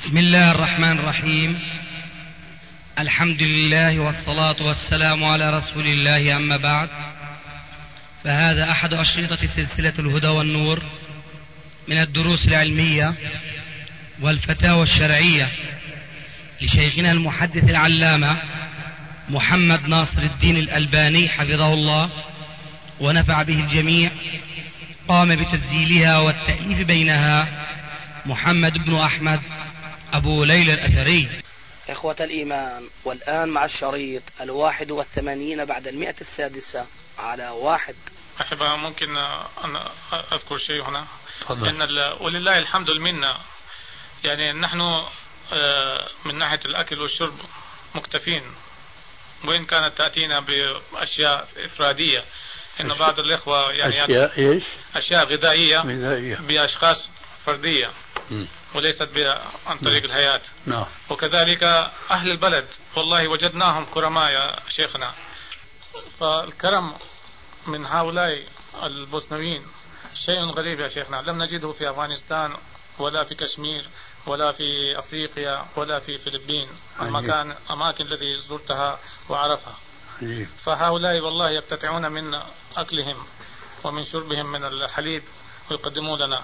بسم الله الرحمن الرحيم. الحمد لله والصلاة والسلام على رسول الله، أما بعد، فهذا أحد أشرطة سلسلة الهدى والنور من الدروس العلمية والفتاوى الشرعية لشيخنا المحدث العلامة محمد ناصر الدين الألباني حفظه الله ونفع به الجميع. قام بتسجيلها والتأليف بينها محمد بن أحمد أبو ليلى الأثري. إخوة الإيمان، والآن مع الشريط 81 بعد 106 على 1. أحبها، ممكن أن أذكر شيء هنا؟ إن ولله الحمد المنة، يعني نحن من ناحية الأكل والشرب مكتفين، وإن كانت تأتينا بأشياء إفرادية. إن بعض الإخوة يعني أشياء غذائية بأشخاص فردية وليست عن طريق الحياة. وكذلك أهل البلد والله وجدناهم كرماء يا شيخنا. فالكرم من هؤلاء البوسنويين شيء غريب يا شيخنا، لم نجده في أفغانستان ولا في كشمير ولا في أفريقيا ولا في فلبين، أماكن التي زرتها وعرفها. فهؤلاء والله يقتطعون من أكلهم ومن شربهم من الحليب ويقدمون لنا.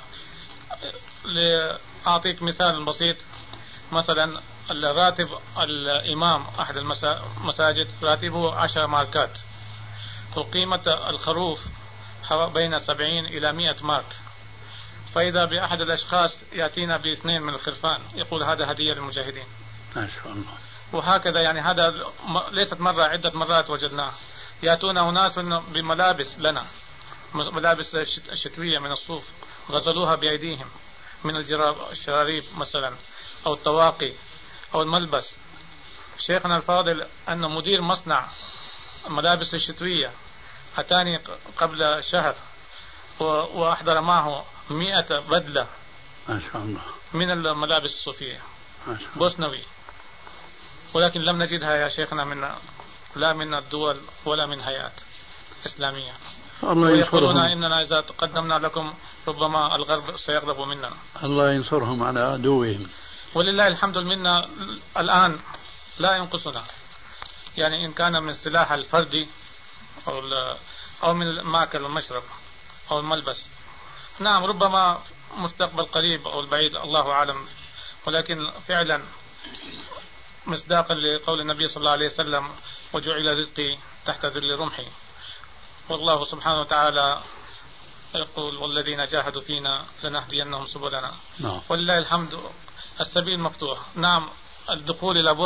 لأعطيك مثال بسيط، مثلا الراتب الإمام أحد المساجد راتبه 10 ماركات، وقيمة الخروف بين 70 إلى 100 مارك. فإذا بأحد الأشخاص يأتينا ب2 من الخرفان يقول هذا هدية للمجاهدين. ما شاء الله. وهكذا يعني هذا ليست مرة، عدة مرات وجدناه. يأتون أناس بملابس لنا، ملابس شتوية من الصوف غزلوها بأيديهم، من الشراريب مثلا أو الطواقي أو الملبس. شيخنا الفاضل أن مدير مصنع الملابس الشتوية أتاني قبل شهر وأحضر معه 100 بدلة ما شاء الله من الملابس الصوفية بوسنوي، ولكن لم نجدها يا شيخنا لا من الدول ولا من هيئات إسلامية. ويقولون إننا إذا قدمنا لكم ربما الغرب سيغضب مننا. الله ينصرهم على عدوهم. ولله الحمد منا الآن لا ينقصنا، يعني إن كان من السلاح الفردي أو من المأكل والمشرب أو الملبس. نعم، ربما مستقبل قريب أو البعيد الله أعلم، ولكن فعلا مصداقا لقول النبي صلى الله عليه وسلم وجعل رزقي تحت ذل رمحي. والله سبحانه وتعالى يقول والذين جاهدوا فينا لنهدينهم سبلنا. ولله الحمد السبيل مفتوح. نعم، الدخول إلى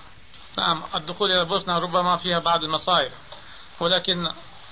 بوسنا ربما فيها بعض المصائب، ولكن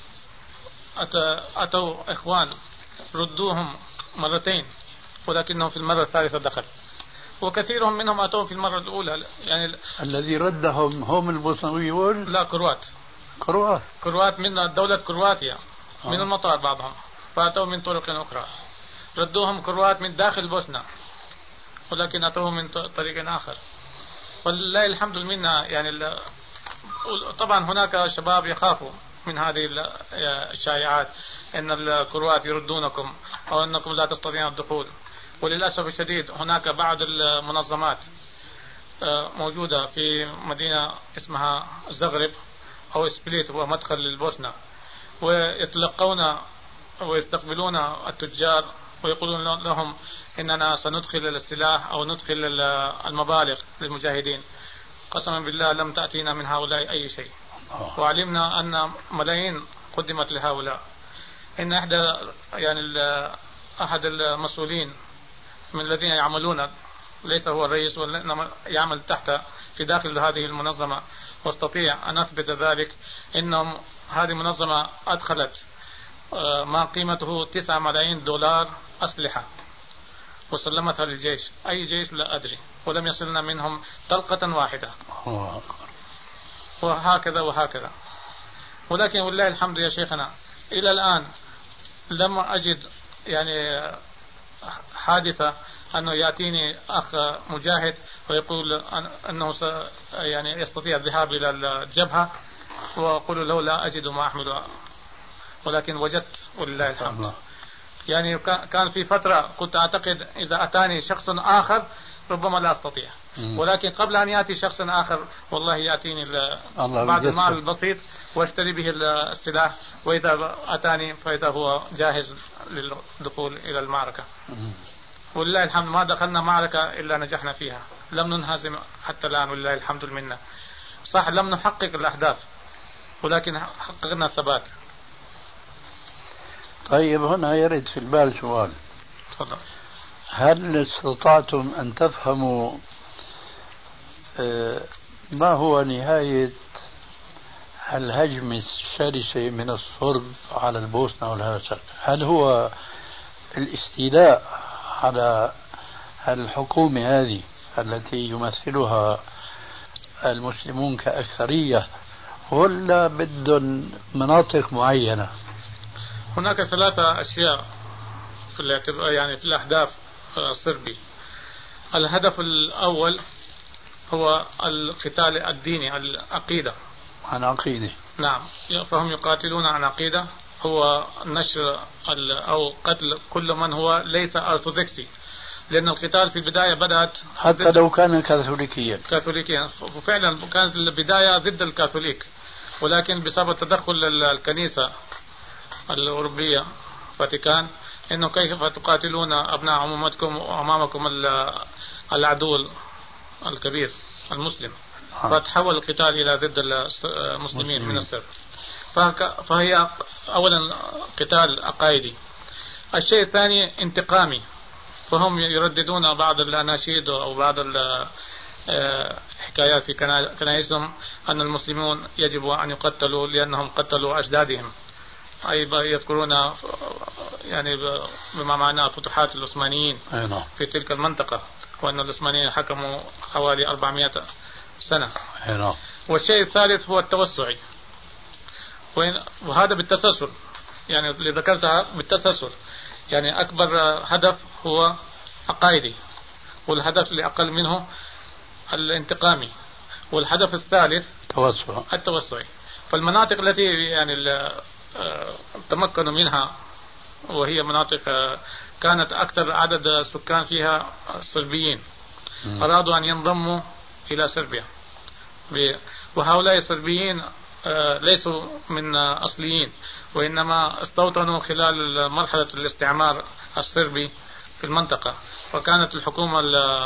أتوا إخوان ردوهم مرتين، ولكنهم في المرة الثالثة دخل، وكثيرهم منهم أتوا في المرة الأولى. يعني الذي ردهم هم البوسنويون؟ لا، كروات من دولة كرواتيا، من المطار بعضهم، فأتوا من طرق أخرى. ردوهم كروات من داخل بوسنا، ولكن أتوا من طريق آخر. ولله الحمد منا. يعني طبعا هناك شباب يخافوا من هذه الشائعات إن الكروات يردونكم أو أنكم لا تستطيعون الدخول. وللأسف الشديد هناك بعض المنظمات موجودة في مدينة اسمها زغرب أو سبليت، هو مدخل للبوسنة، ويتلقون ويستقبلون التجار ويقولون لهم إننا سندخل السلاح أو ندخل المبالغ للمجاهدين. قسما بالله لم تأتينا من هؤلاء أي شيء، وعلمنا أن ملايين قدمت لهؤلاء. إن أحد المسؤولين من الذين يعملون، ليس هو الرئيس وإنما يعمل تحت في داخل هذه المنظمة، واستطيع أن أثبت ذلك، إنهم هذه المنظمة أدخلت ما قيمته 9 ملايين دولار أسلحة وسلمتها للجيش. أي جيش لا أدري، ولم يصلنا منهم طلقة واحدة. وهكذا. ولكن والله الحمد يا شيخنا، إلى الآن لم أجد يعني حادثة أنه يأتيني أخ مجاهد ويقول أنه يعني يستطيع الذهاب إلى الجبهة، وأقول له لا أجد ما أحمل، ولكن وجدت ولله الحمد. يعني كان في فترة كنت أعتقد إذا أتاني شخص آخر ربما لا أستطيع، ولكن قبل أن يأتي شخص آخر والله يأتيني بعض المال البسيط واشتري به السلاح، وإذا أتاني فإذا هو جاهز للدخول إلى المعركة. ولله الحمد ما دخلنا معركة إلا نجحنا فيها، لم ننهزم حتى الآن ولله الحمد المنة. صح لم نحقق الأهداف ولكن حققنا الثبات. طيب هنا يرد في البال سؤال. تفضل. هل استطعتم أن تفهموا ما هو نهاية الهجمة الشرسة من الصرب على البوسنة والهرسك؟ هل هو الاستيلاء على الحكومة هذه التي يمثلها المسلمون كأكثرية، ولا بدهم مناطق معينة؟ هناك 3 أشياء في الأهداف الصربي. الهدف الأول هو القتال الديني، العقيدة. عن عقيدة. نعم، فهم يقاتلون عن عقيدة، هو نشر أو قتل كل من هو ليس أرثوذكسي، لأن القتال في البداية بدأت حتى لو كان كاثوليكيا، وفعلا كانت البداية ضد الكاثوليك، ولكن بسبب تدخل الكنيسة الأوروبية فاتيكان إنه كيف تقاتلون أبناء عمومتكم وأمامكم العدو الكبير المسلم، فتحول القتال إلى ضد المسلمين من السر. فهي أولا قتال عقائدي. الشيء الثاني انتقامي، فهم يرددون بعض الأناشيد أو بعض الحكايات في كنائسهم أن المسلمون يجب أن يقتلوا لأنهم قتلوا أجدادهم، أي يذكرون يعني بما معناه فتوحات العثمانيين في تلك المنطقة، وأن العثمانيين حكموا حوالي 400 سنة. والشيء الثالث هو التوسعي، وهذا بالتسلسل، يعني اللي ذكرتها بالتسلسل، يعني أكبر هدف هو عقائدي، والهدف اللي أقل منه الانتقامي، والهدف الثالث التوسعي. فالمناطق التي يعني تمكنوا منها وهي مناطق كانت أكثر عدد السكان فيها صربيين، أرادوا أن ينضموا إلى صربيا، وهؤلاء الصربيين ليسوا من أصليين، وإنما استوطنوا خلال مرحلة الاستعمار الصربي في المنطقة، وكانت الحكومة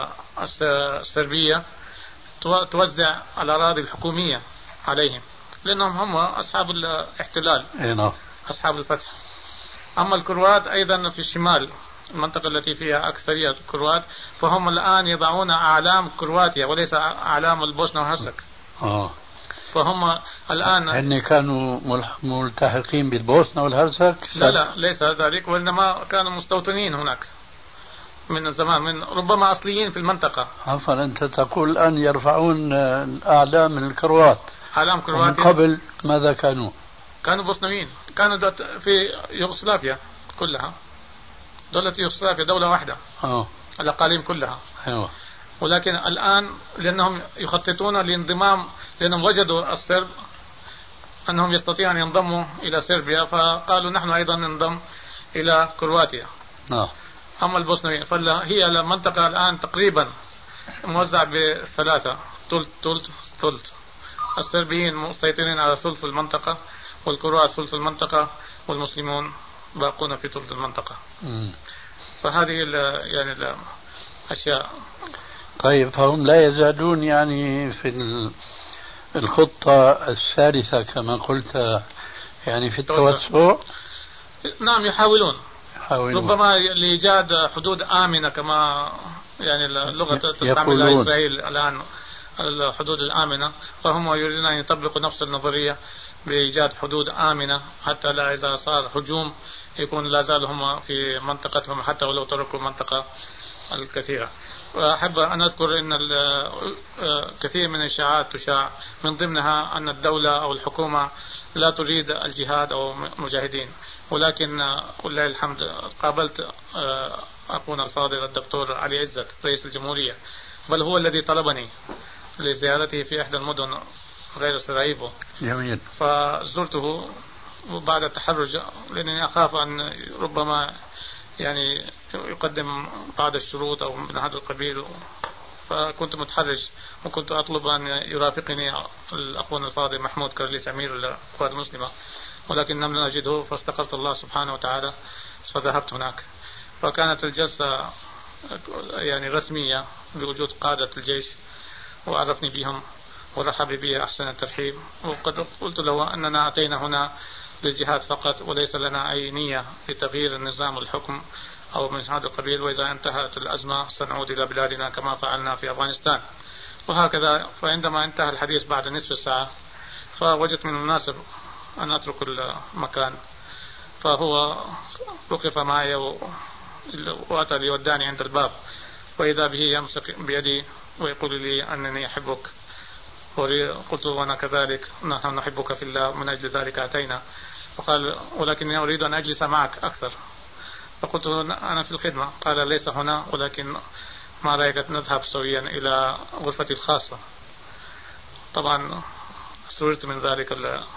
الصربية توزع الأراضي الحكومية عليهم، لأنهم هم أصحاب الاحتلال، أصحاب الفتح. أما الكروات أيضا في الشمال، المنطقة التي فيها أكثرية الكروات، فهم الآن يضعون أعلام كرواتيا وليس أعلام البوسنة والهرسك. فهم الآن هن كانوا ملتحقين بالبوسنة والهرسك؟ لا ليس ذلك، وإنما كانوا مستوطنين هناك من زمان، من ربما أصليين في المنطقة. عفوا، أنت تقول الآن يرفعون الأعلام من الكروات. أعلام كرواتيا. من قبل ماذا كانوا؟ كانوا بوسنويين، كانوا في يوغوسلافيا كلها، دولة يوغوسلافيا دولة واحدة، الأقاليم كلها. ولكن الآن لأنهم يخططون لانضمام، لأنهم وجدوا الصرب أنهم يستطيعون أن ينضموا إلى صربيا، فقالوا نحن أيضا ننضم إلى كرواتيا. أما البوسنويين فهي المنطقة الآن تقريبا موزعة ب3، ثلث. الصربيين مسيطرين على ثلث المنطقة، والكروات ثلث المنطقة، والمسلمون باقون في ثلث المنطقة. فهذه يعني الأشياء. طيب، فهم لا يزالون يعني في الخطة الثالثة كما قلت، يعني في التوسع؟ نعم، يحاولون. ربما لإيجاد حدود آمنة، كما يعني اللغة تستعملها إسرائيل الآن، الحدود الآمنة، فهم يريدون أن يطبقوا نفس النظرية بإيجاد حدود آمنة، حتى لا إذا صار هجوم يكون لا زال هم في منطقتهم، حتى ولو تركوا المنطقة الكثيرة. وأحب أن أذكر أن كثير من الإشاعات تشاع، من ضمنها أن الدولة أو الحكومة لا تريد الجهاد أو مجاهدين، ولكن ولله الحمد قابلت أخونا الفاضل الدكتور علي عزت رئيس الجمهورية، بل هو الذي طلبني لزيارته في إحدى المدن غير سراييفو. جميل. فزرته بعد التحرج، لأنني أخاف أن ربما يعني يقدم بعض الشروط أو من هذا القبيل، فكنت متحرج وكنت أطلب أن يرافقني الأخوان الفاضل محمود كرليس أمير القوات المسلمة، ولكن لم نجده، فاستغفرت الله سبحانه وتعالى فذهبت هناك. فكانت الجلسة يعني رسمية بوجود قادة الجيش، وعرفني بهم ورحب بي أحسن الترحيب، وقد قلت له أننا أتينا هنا للجهاد فقط وليس لنا أي نية لتغيير النظام والحكم أو من هذا القبيل، وإذا انتهت الأزمة سنعود إلى بلادنا كما فعلنا في أفغانستان وهكذا. فعندما انتهى الحديث بعد نصف ساعة فوجدت من المناسب أن أترك المكان، فهو وقف معي وأتى ليودعني عند الباب، وإذا به يمسك بيدي ويقول لي أنني أحبك، قلت وأنا كذلك، نحن نحبك في الله، من أجل ذلك أتينا. فقال ولكني أريد أن أجلس معك أكثر، فقلت أنا في الخدمة. قال ليس هنا، ولكن ما رأيك نذهب سويا إلى غرفتي الخاصة. طبعا سررت من ذلك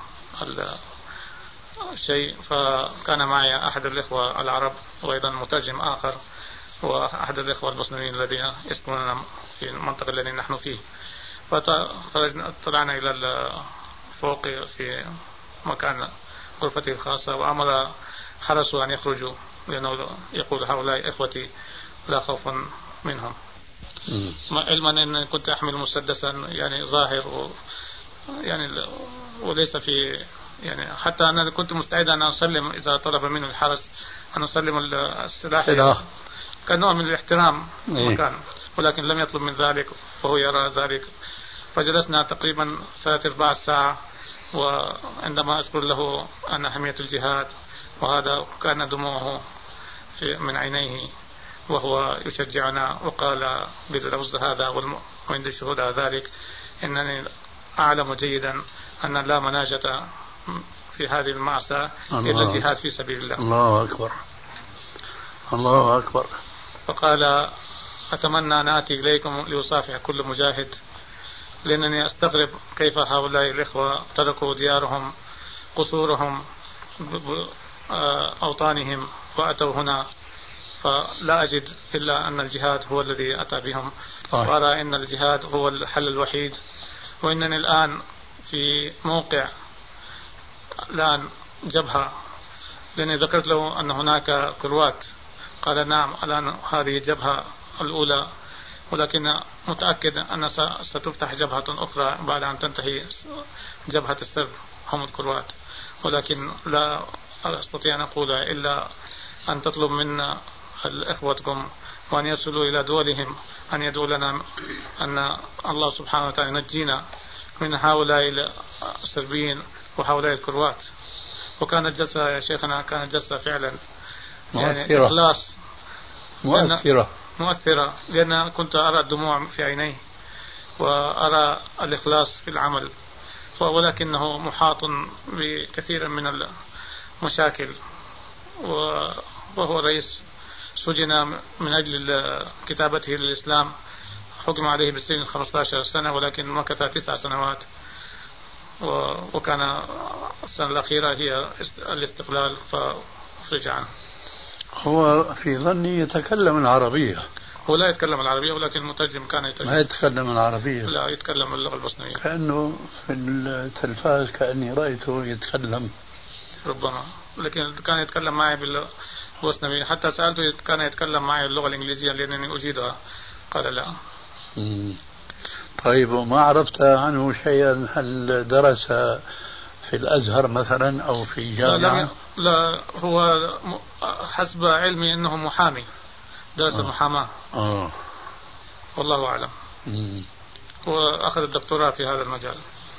الشيء، فكان معي أحد الإخوة العرب وأيضا مترجم آخر وأحد الإخوة المسلمين الذين يسكنون في المنطقة التي نحن فيه. فطلعنا إلى الفوق في مكان غرفتي الخاصة، وأمر حرسوا أن يخرجوا لأنه يقول هؤلاء إخوتي لا خوف منهم، علما أن كنت أحمل مسدسا يعني ظاهر يعني وليس في يعني، حتى أنا كنت مستعد أن أسلم إذا طلب منه الحرس أن أسلم السلاح كنوع من الاحترام المكان، ولكن لم يطلب من ذلك وهو يرى ذلك. فجلسنا تقريبا 3/4 ساعة، وعندما أذكر له أن أهمية الجهاد وهذا كان دموعه من عينيه وهو يشجعنا، وقال باللفظ هذا وعند الشهود على ذلك إنني أعلم جيدا أن لا مناجة في هذه المعصية إلا الجهاد في سبيل الله. الله أكبر، الله أكبر. فقال أتمنى أن آتي إليكم لأصافح كل مجاهد، لأنني أستغرب كيف هؤلاء الإخوة تركوا ديارهم قصورهم أوطانهم وأتوا هنا، فلا أجد إلا أن الجهاد هو الذي أتى بهم، وأرى أن الجهاد هو الحل الوحيد. وإنني الآن في موقع الآن جبهة، لأني ذكرت له أن هناك كروات، قال نعم الآن هذه الجبهة الأولى، ولكن متأكد أن ستفتح جبهة أخرى بعد أن تنتهي جبهة السرب هم الكروات، ولكن لا أستطيع أن أقول إلا أن تطلب منا الإخوتكم وأن يصلوا إلى دولهم أن يدعو لنا أن الله سبحانه وتعالى ينجينا من هؤلاء السربيين وهؤلاء الكروات. وكانت جلسة يا شيخنا كانت جلسة فعلا مؤثرة، إخلاص مؤثرة، لأن كنت أرى الدموع في عينيه وأرى الإخلاص في العمل، ولكنه محاط بكثير من المشاكل، وهو رئيس سجن من أجل كتابته للإسلام، حكم عليه بالسجن 15 سنة ولكن مكث 9 سنوات، وكان السنة الأخيرة هي الاستقلال فأخرج عنه. هو في ظني يتكلم العربية. هو لا يتكلم العربية، ولكن المترجم كان يترجم. ما يتكلم العربية؟ لا يتكلم اللغة البوسنية. كأنه في التلفاز كأني رأيته يتكلم ربما، لكن كان يتكلم معي بالبوسنية، حتى سألته كان يتكلم معي اللغة الإنجليزية لأنني أجيدها، قال لا. طيب، وما عرفت عنه شيئا؟ هل درس في الأزهر مثلا أو في جامعة؟ لا، هو حسب علمي أنه محامي، درس المحاماة. والله أعلم. وأخذ الدكتوراه في هذا المجال.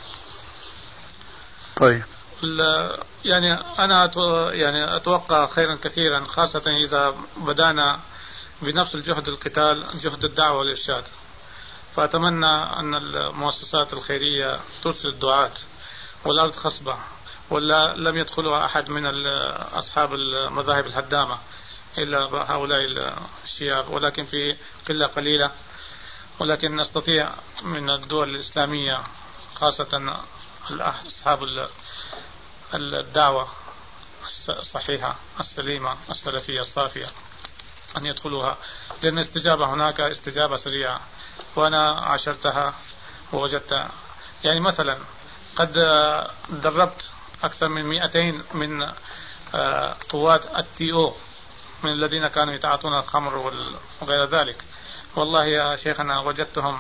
طيب، يعني أنا يعني أتوقع خيرا كثيرا، خاصة إذا بدأنا بنفس الجهد القتال، جهد الدعوة والإرشاد. فأتمنى أن المؤسسات الخيرية ترسل الدعاة، والأرض خصبة ولا لم يدخلها أحد من أصحاب المذاهب الهدامة إلا هؤلاء الشياب، ولكن في قلة قليلة. ولكن نستطيع من الدول الإسلامية خاصة أصحاب الدعوة الصحيحة السليمة السلفية الصافية أن يدخلوها، لأن الاستجابة هناك استجابة سريعة، وأنا عاشرتها ووجدت يعني مثلا قد دربت أكثر من 200 من قوات الTO من الذين كانوا يتعاطون الخمر وغير ذلك. والله يا شيخنا وجدتهم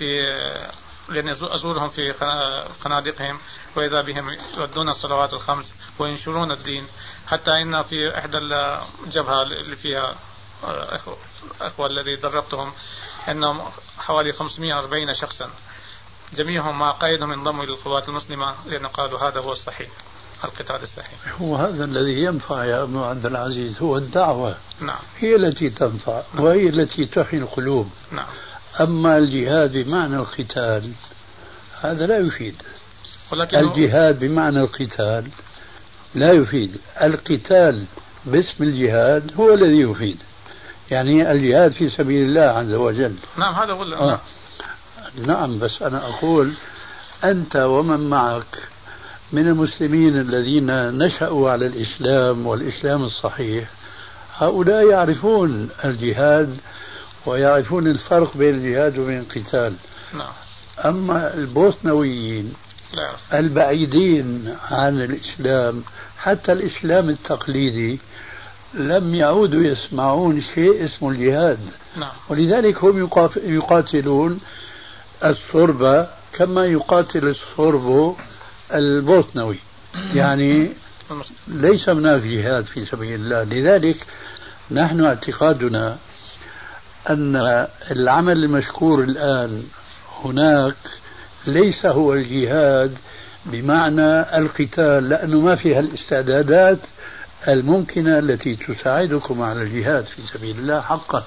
لأن أزورهم في خنادقهم، وإذا بهم يؤدون الصلوات الخمس وينشرون الدين، حتى إن في إحدى الجبهة اللي فيها أخوة الذي دربتهم أنهم حوالي 540 شخصا جميعهم مع قائدهم انضموا إلى القوات المسلمة، لأن قالوا هذا هو الصحيح، القتال الصحيح. هو هذا الذي ينفع يا أبو عبد العزيز، هو الدعوة. نعم. هي التي تنفع. نعم. وهي التي تحيي القلوب. نعم. أما الجهاد بمعنى القتال هذا لا يفيد. الجهاد بمعنى القتال لا يفيد. القتال باسم الجهاد هو الذي يفيد، يعني الجهاد في سبيل الله عز وجل. نعم هذا هو. نعم، بس أنا أقول أنت ومن معك من المسلمين الذين نشأوا على الإسلام والإسلام الصحيح، هؤلاء يعرفون الجهاد ويعرفون الفرق بين الجهاد وبين القتال. نعم. أما البوسنويين البعيدين عن الإسلام، حتى الإسلام التقليدي، لم يعودوا يسمعون شيء اسمه الجهاد. نعم. ولذلك هم يقاتلون الصربة كما يقاتل الصرب البوسنوي، يعني ليس هناك جهاد في سبيل الله. لذلك نحن اعتقادنا أن العمل المشكور الآن هناك ليس هو الجهاد بمعنى القتال، لأنه ما فيها الاستعدادات الممكنة التي تساعدكم على الجهاد في سبيل الله حقا.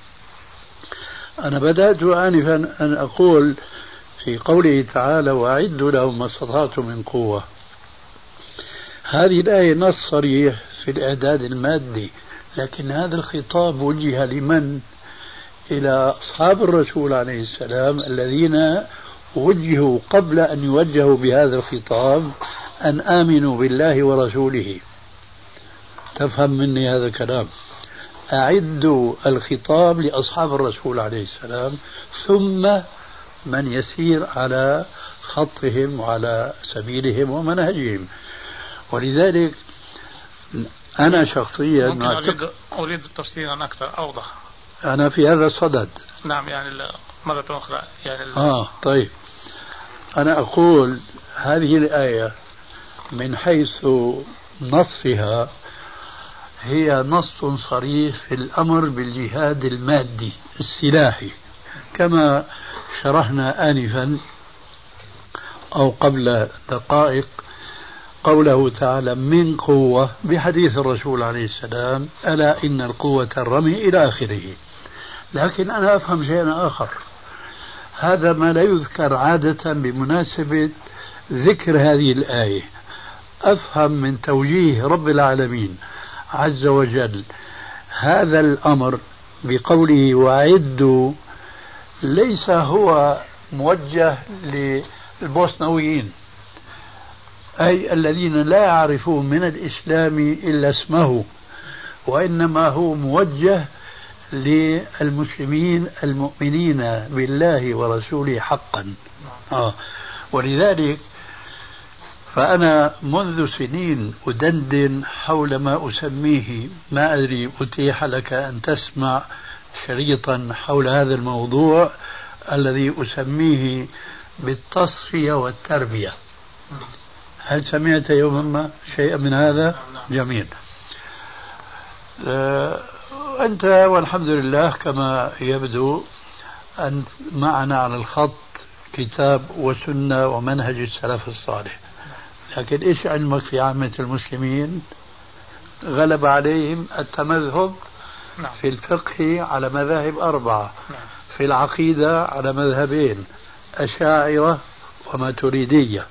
أنا بدأت آنفا أن أقول في قوله تعالى وأعدوا لهم ما استطعتم من قوة، هذه الآية نص صريح في الإعداد المادي، لكن هذا الخطاب وجه لمن؟ إلى أصحاب الرسول عليه السلام الذين وجهوا قبل أن يوجهوا بهذا الخطاب أن آمنوا بالله ورسوله. تفهم مني هذا الكلام. أعدوا الخطاب لأصحاب الرسول عليه السلام، ثم من يسير على خطهم وعلى سبيلهم ومنهجهم. ولذلك أنا شخصيا أريد تفسيرا أكثر أوضح. أنا في هذا الصدد. نعم، يعني مرة أخرى يعني طيب، أنا أقول هذه الآية من حيث نصها هي نص صريح في الأمر بالجهاد المادي السلاحي، كما شرحنا آنفا أو قبل دقائق قوله تعالى من قوة بحديث الرسول عليه السلام ألا إن القوة الرمي إلى آخره. لكن أنا أفهم شيئا آخر، هذا ما لا يذكر عادة بمناسبة ذكر هذه الآية. أفهم من توجيه رب العالمين عز وجل هذا الأمر بقوله وأعدوا ليس هو موجه للبوسنويين، أي الذين لا يعرفون من الإسلام إلا اسمه، وإنما هو موجه للمسلمين المؤمنين بالله ورسوله حقا. ولذلك فأنا منذ سنين أدندن حول ما أسميه، ما أدري أتيح لك أن تسمع شريطا حول هذا الموضوع الذي أسميه بالتصفية والتربية. هل سمعت يوما ما شيئا من هذا؟ جميل. أنت والحمد لله كما يبدو أن معنا على الخط كتاب وسنة ومنهج السلف الصالح، لكن إيش علمك في عامة المسلمين؟ غلب عليهم التمذهب في الفقه على مذاهب 4، في العقيدة على مذهبين، أشاعرة وماتريدية.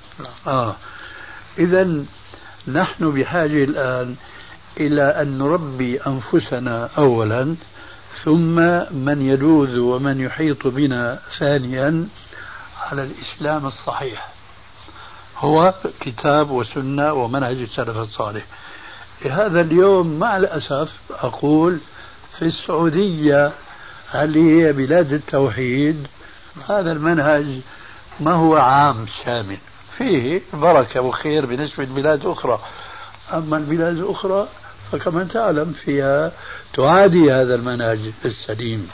إذن نحن بحاجة الآن إلى أن نربي أنفسنا أولا، ثم من يلوذ ومن يحيط بنا ثانيا على الإسلام الصحيح، هو كتاب وسنة ومنهج السلف الصالح. هذا اليوم مع الأسف أقول في السعودية اللي هي بلاد التوحيد هذا المنهج ما هو عام شامل، فيه بركة وخير بالنسبة لبلاد أخرى، أما البلاد الأخرى فكما تعلم فيها تعادي هذا المنهج السليم.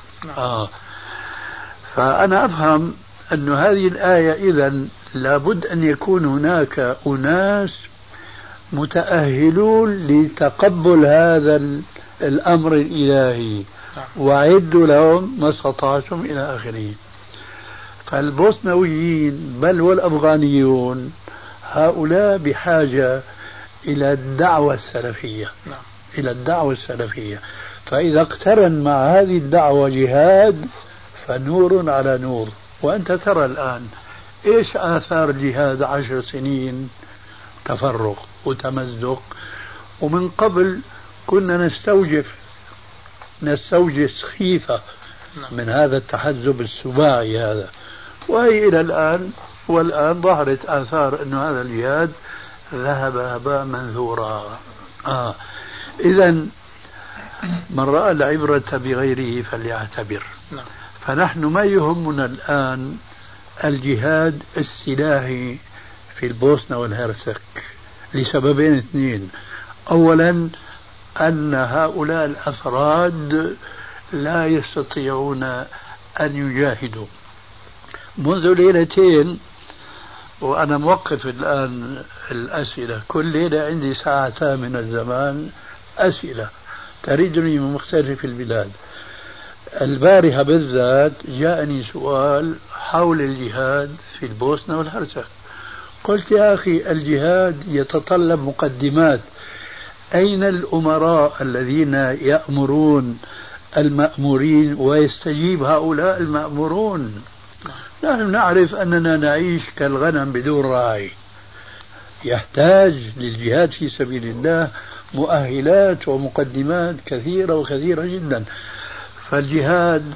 فأنا أفهم أن هذه الآية إذن لابد أن يكون هناك أناس متأهلون لتقبل هذا الأمر الإلهي وأعدوا لهم ما استطعتم إلى آخره. فالبوسنويين بل والأفغانيون هؤلاء بحاجة إلى الدعوة السلفية، إلى الدعوة السلفية. فإذا اقترن مع هذه الدعوة جهاد فنور على نور. وأنت ترى الآن إيش آثار جهاد 10 سنين تفرق وتمزق، ومن قبل كنا نستوجس خيفة من هذا التحزب السباعي هذا، وهي إلى الآن والآن ظهرت آثار أن هذا الجهاد ذهب هباء منثورا. إذن من رأى العبرة بغيره فليعتبر. فنحن ما يهمنا الآن الجهاد السلاحي في البوسنة والهرسك لسببين اثنين. أولا أن هؤلاء الأفراد لا يستطيعون أن يجاهدوا. منذ ليلتين وأنا موقف الآن الأسئلة، كل ليلة عندي ساعتان من الزمان أسئلة تريدني من مختلف البلاد. البارحة بالذات جاءني سؤال حول الجهاد في البوسنة والهرسك. قلت يا أخي الجهاد يتطلب مقدمات. أين الأمراء الذين يأمرون المأمورين ويستجيب هؤلاء المأمورون؟ نحن نعرف أننا نعيش كالغنم بدون راعي. يحتاج للجهاد في سبيل الله مؤهلات ومقدمات كثيرة وكثيرة جدا. فالجهاد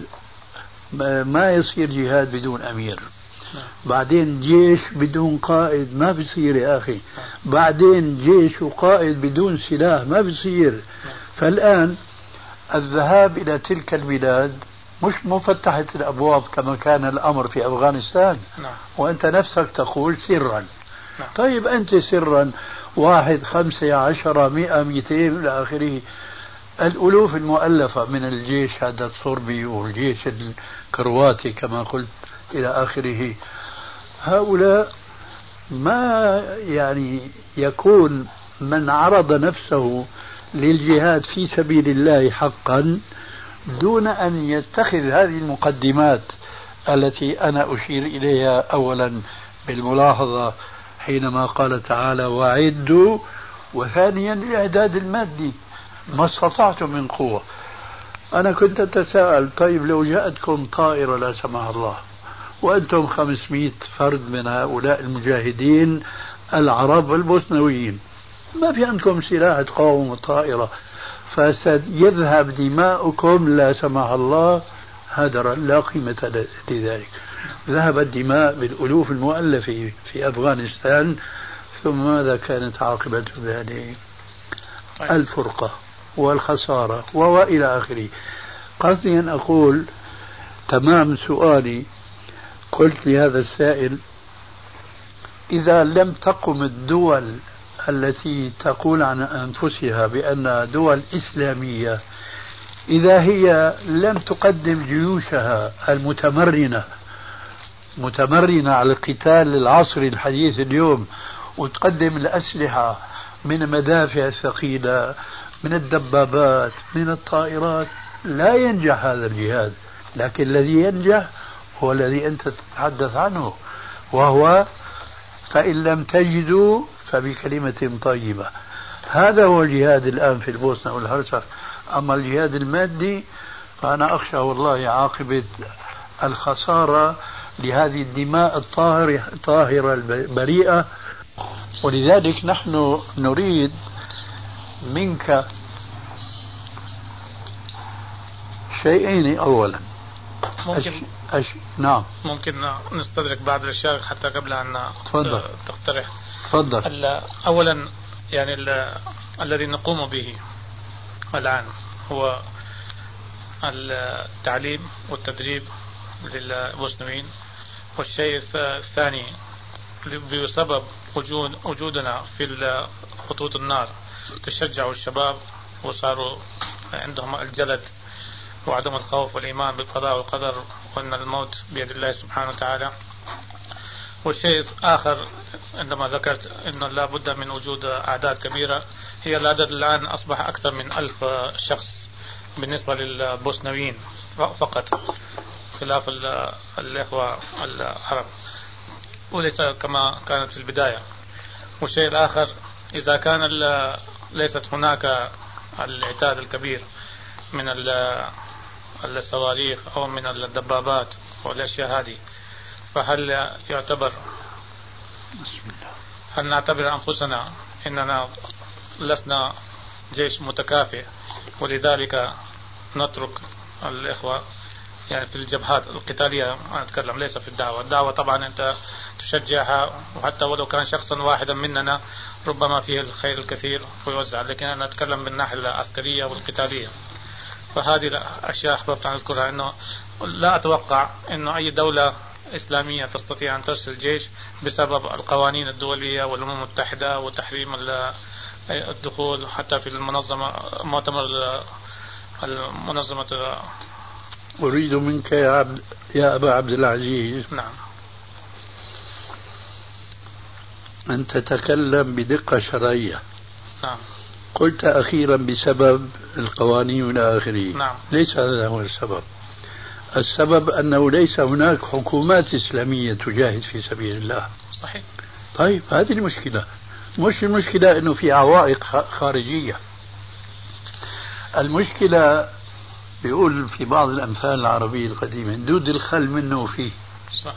ما يصير جهاد بدون أمير، بعدين جيش بدون قائد ما بيصير يا أخي، بعدين جيش وقائد بدون سلاح ما بيصير. فالآن الذهاب إلى تلك البلاد مش مفتحة الأبواب كما كان الأمر في أفغانستان، وأنت نفسك تقول سرا. طيب أنت سرا 1 5 10 100 200 إلى آخره، الألوف المؤلفة من الجيش هذا الصربي والجيش الكرواتي كما قلت إلى آخره، هؤلاء ما يعني يكون من عرض نفسه للجهاد في سبيل الله حقا دون أن يتخذ هذه المقدمات التي أنا أشير إليها أولا بالملاحظة حينما قال تعالى وأعدوا، وثانيا الإعداد المادي ما استطعتم من قوة. أنا كنت أتساءل طيب لو جاءتكم طائرة لا سمح الله وأنتم 500 فرد من هؤلاء المجاهدين العرب والبوسنويين، ما في عندكم سلاح تقاوموا الطائرة، فسيذهب دماؤكم لا سمح الله هدرا لا قيمة لذلك. ذهبت الدماء بالألوف المؤلفة في أفغانستان، ثم ماذا كانت عاقبة ذلك؟ الفرقة والخسارة وإلى آخره. قصدي أن أقول تمام سؤالي، قلت لهذا السائل إذا لم تقم الدول التي تقول عن أنفسها بأنها دول إسلامية، إذا هي لم تقدم جيوشها متمرنة على القتال العصري الحديث اليوم، وتقدم الأسلحة من المدافع الثقيلة من الدبابات من الطائرات، لا ينجح هذا الجهاد. لكن الذي ينجح هو الذي أنت تتحدث عنه، وهو فإن لم تجدوا فبكلمة طيبة. هذا هو الجهاد الآن في البوسنة والهرسك. أما الجهاد المادي فأنا أخشى والله عاقبة الخسارة لهذه الدماء الطاهرة البريئة. ولذلك نحن نريد منك شيئين. أولا نعم ممكن نستدرك بعض الأشياء حتى قبل أن تقترح. تفضل. أولا يعني الذي نقوم به الآن هو التعليم والتدريب للبوسنيين. والشيء الثاني بسبب وجودنا في خطوط النار تشجعوا الشباب وصاروا عندهم الجلد وعدم الخوف والإيمان بالقضاء والقدر وأن الموت بيد الله سبحانه وتعالى. والشيء آخر عندما ذكرت أنه لا بد من وجود أعداد كبيرة، هي العدد الآن أصبح أكثر من 1000 شخص بالنسبة للبوسنويين فقط، خلاف الإخوة العرب، وليس كما كانت في البداية. والشيء الآخر إذا كان ليست هناك العتاد الكبير من الصواريخ أو من الدبابات والأشياء هذه، فهل نعتبر أنفسنا إننا لسنا جيش متكافئ ولذلك نترك الإخوة يعني في الجبهات القتالية؟ أنا أتكلم ليس في الدعوة طبعا أنت تشجعها، وحتى ولو كان شخصا واحدا مننا ربما فيه الخير الكثير ويوزع، لكن أنا أتكلم بالناحية العسكرية والقتالية. فهذه الأشياء أحببت أن أذكرها، أنه لا أتوقع أنه أي دولة إسلامية تستطيع أن ترسل جيش بسبب القوانين الدولية والأمم المتحدة وتحريم الدخول حتى في المنظمة. أريد منك يا أبا عبد العزيز نعم أن تتكلم بدقة شرعية. نعم. قلت أخيرا بسبب القوانين والى آخره. نعم. ليس هذا هو السبب. السبب أنه ليس هناك حكومات إسلامية تجاهد في سبيل الله. صحيح. طيب هذه المشكلة، مش المشكلة أنه في عوائق خارجية. المشكلة بيقول في بعض الأمثال العربية القديمة دود الخل منه فيه. صح.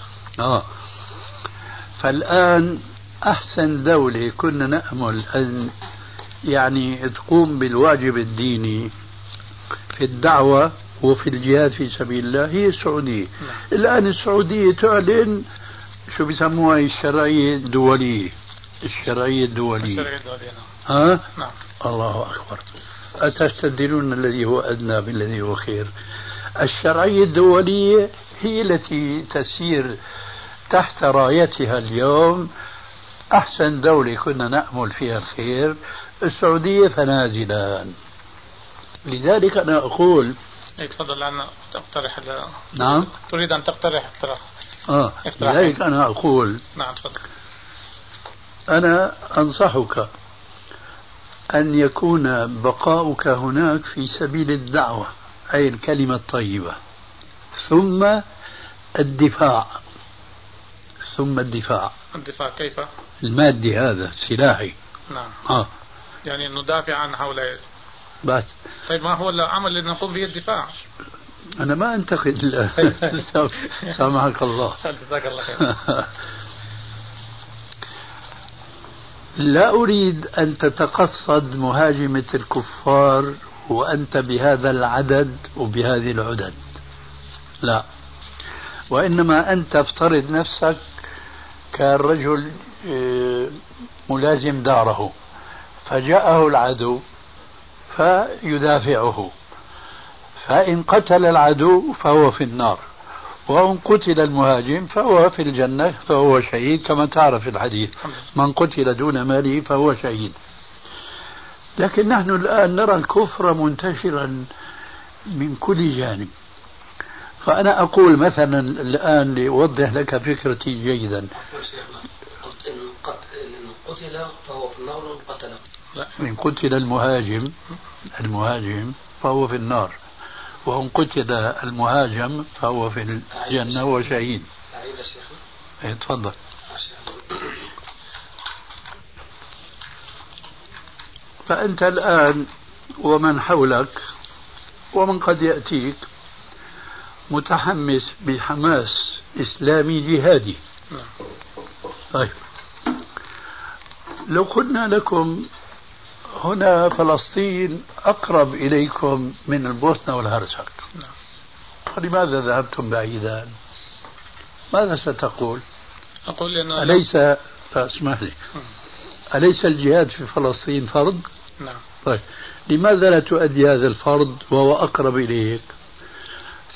فالآن أحسن دولة كنا نأمل أن يعني تقوم بالواجب الديني في الدعوة وفي الجهاد في سبيل الله هي السعودية. الآن السعودية تعلن شو بيسموها الشرعية الدولية. نعم. الله أكبر. أتستبدلون الذي هو أدنى بالذي هو خير. الشرعية الدولية هي التي تسير تحت رايتها اليوم أحسن دولة كنا نأمل فيها الخير السعودية فنازلا. لذلك أنا أقول تفضل أن تقترح. نعم. تريد أن تقترح اقتراح. لذلك أنا أقول نعم تفضل. أنا أنصحك أن يكون بقاؤك هناك في سبيل الدعوة أي الكلمة الطيبة، ثم الدفاع. الدفاع كيف؟ المادي هذا سلاحي. نعم. يعني ندافع عن هؤلاء بس. طيب ما هو العمل اللي نقوم به الدفاع؟ أنا ما أنتقد سامحك الله. جزاك الله خير. لا أريد أن تتقصد مهاجمة الكفار وأنت بهذا العدد وبهذه العدد، لا، وإنما أنت افترض نفسك كرجل ملازم داره فجاءه العدو فيدافعه، فإن قتل العدو فهو في النار، وإن قتل المهاجم فهو في الجنة فهو شهيد، كما تعرف الحديث من قتل دون ماله فهو شهيد. لكن نحن الآن نرى الكفر منتشرا من كل جانب. فأنا أقول مثلا الآن لأوضح لك فكرتي جيدا، إن قتل فهو في النار وإن قتل إن قتل المهاجم فهو في النار، وإن قتل المهاجم فهو في الجنة وشهيد. تفضل. فأنت الآن ومن حولك ومن قد يأتيك متحمس بحماس إسلامي جهادي. طيب لو قلنا لكم هنا فلسطين أقرب إليكم من البوسنة والهرسك، فلماذا ذهبتم بعيدا؟ ماذا ستقول؟ أقول إنه أليس اسمح لي، أليس الجهاد في فلسطين فرض؟ نعم. طيب لماذا لا تؤدي هذا الفرض وهو أقرب إليك؟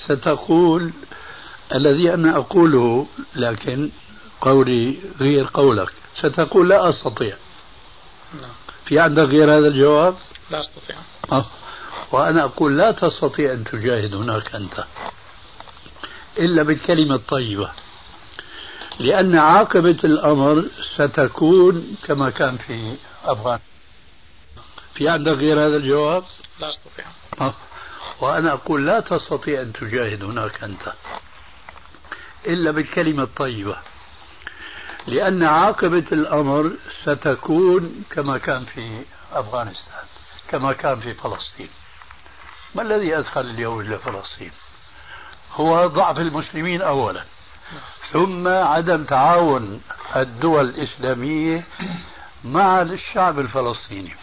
ستقول الذي أنا أقوله، لكن قولي غير قولك. ستقول لا أستطيع. في عندك غير هذا الجواب؟ لا أستطيع. وأنا أقول لا تستطيع أن تجاهد هناك أنت إلا بالكلمة الطيبة، لأن عاقبة الأمر ستكون كما كان في أفغانستان. في عندك غير هذا الجواب؟ لا أستطيع. وأنا أقول لا تستطيع أن تجاهد هناك أنت إلا بالكلمة الطيبة، لأن عاقبة الأمر ستكون كما كان في أفغانستان، كما كان في فلسطين. ما الذي أدخل اليوم إلى فلسطين؟ هو ضعف المسلمين أولا، ثم عدم تعاون الدول الإسلامية مع الشعب الفلسطيني.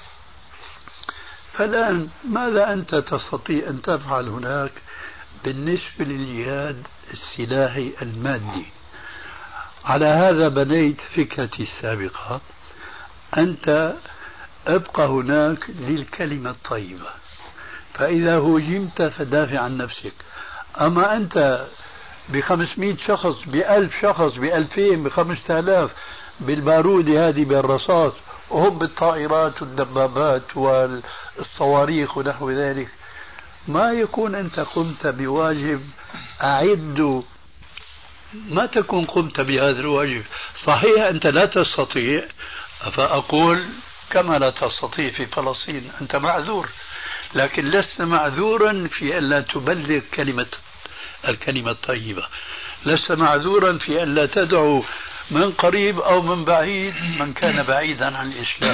فالآن ماذا أنت تستطيع أن تفعل هناك بالنسبة للجهاد السلاحي المادي؟ على هذا بنيت فكرتي السابقة. أنت ابقى هناك للكلمة الطيبة، فإذا هجمت فدافع عن نفسك. أما أنت ب500 شخص، ب1000 شخص، ب2000، ب5000 بالبارود هذه بالرصاص، وهم بالطائرات والدبابات والصواريخ ونحو ذلك، ما يكون أنت قمت بواجب أعد، ما تكون قمت بهذا الواجب. صحيح أنت لا تستطيع، فأقول كما لا تستطيع في فلسطين، أنت معذور، لكن لست معذورا في أن لا تبلغ الكلمة الطيبة، لست معذورا في أن لا تدعو من قريب أو من بعيد من كان بعيدا عن الإسلام.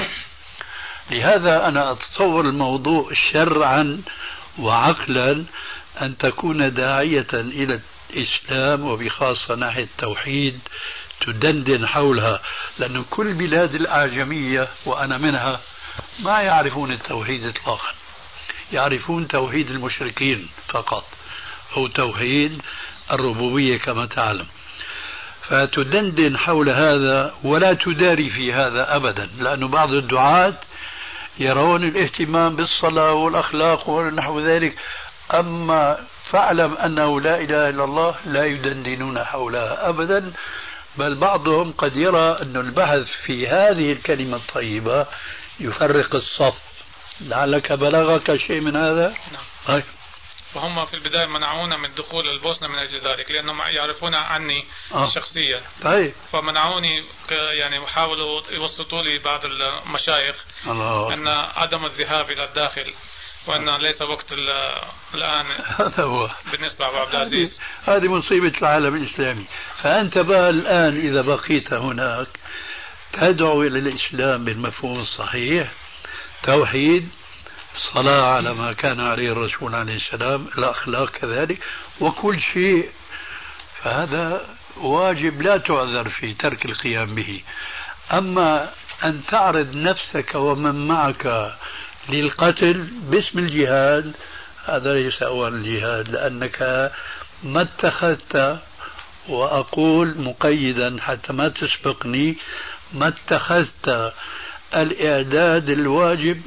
لهذا أنا أتصور الموضوع شرعا وعقلا أن تكون داعية إلى الإسلام، وبخاصة ناحية التوحيد تدندن حولها، لأن كل بلاد الأعجمية وأنا منها ما يعرفون التوحيد إطلاقا، يعرفون توحيد المشركين فقط، أو توحيد الربوبية كما تعلم. فتدندن حول هذا ولا تداري في هذا أبدا، لأن بعض الدعاة يرون الاهتمام بالصلاة والأخلاق ونحو ذلك، أما فاعلم أنه لا إله إلا الله لا يدندنون حولها أبدا، بل بعضهم قد يرى أن البحث في هذه الكلمة الطيبة يفرق الصف. لعلك بلغك شيء من هذا؟ نعم. وهم في البداية منعونا من دخول البوسنة من أجل ذلك، لأنهم يعرفون عني شخصيا. طيب. فمنعوني، يعني حاولوا يوسطوا لي بعض المشايخ أن عدم الذهاب إلى الداخل، وأن ليس وقت الآن. هذا هو بالنسبة لعبد العزيز. هذه مصيبة العالم الإسلامي. فأنت بقى الآن إذا بقيت هناك تدعو إلى الإسلام بالمفهوم الصحيح، توحيد، صلاة على ما كان عليه الرسول عليه السلام، الأخلاق كذلك، وكل شيء. فهذا واجب لا تعذر في ترك القيام به. أما أن تعرض نفسك ومن معك للقتل باسم الجهاد، هذا ليس أول الجهاد، لأنك ما اتخذت، وأقول مقيدا حتى ما تسبقني، ما اتخذت الإعداد الواجب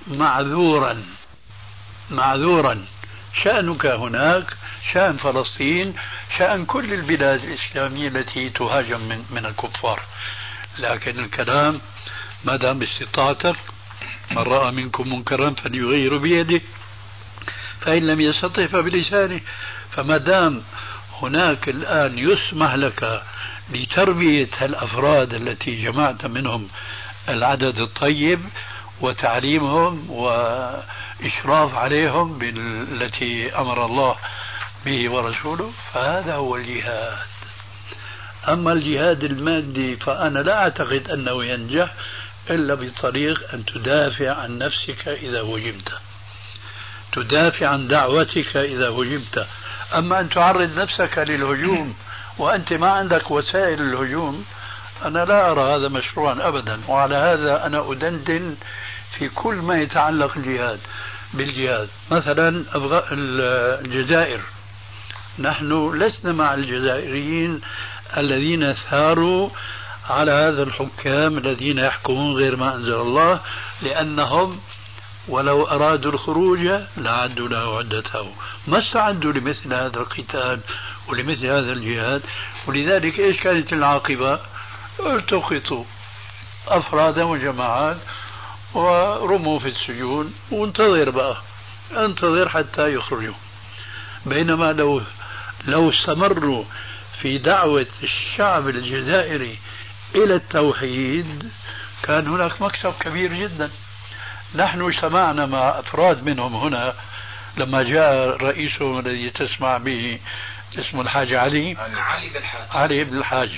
معذورا. شأنك هناك شأن فلسطين، شأن كل البلاد الإسلامية التي تهاجم من الكفار. لكن الكلام ما دام باستطاعتك، من رأى منكم منكرا فليغير بيده، فإن لم يستطع فبلسانه. فما دام هناك الآن يسمح لك لتربية الأفراد التي جمعت منهم العدد الطيب وتعليمهم وإشراف عليهم بالتي أمر الله به ورسوله، فهذا هو الجهاد. أما الجهاد المادي فأنا لا أعتقد أنه ينجح إلا بطريق أن تدافع عن نفسك إذا هجمت، تدافع عن دعوتك إذا هجمت. أما أن تعرض نفسك للهجوم وأنت ما عندك وسائل الهجوم، أنا لا أرى هذا مشروعا أبدا. وعلى هذا أنا أدندن في كل ما يتعلق بالجهاد. مثلا الجزائر، نحن لسنا مع الجزائريين الذين ثاروا على هذا الحكام الذين يحكمون غير ما أنزل الله، لأنهم ولو أرادوا الخروج لعدوا له عدته، ما استعدوا لمثل هذا القتال ولمثل هذا الجهاد. ولذلك إيش كانت العاقبة؟ التقطوا أفرادا وجماعات ورموا في السجون، وانتظر بقى، انتظر حتى يخرجوا. بينما لو استمروا في دعوة الشعب الجزائري إلى التوحيد كان هناك مكسب كبير جدا. نحن اجتمعنا مع أفراد منهم هنا لما جاء رئيسهم الذي تسمع به اسمه الحاج علي بن الحاج.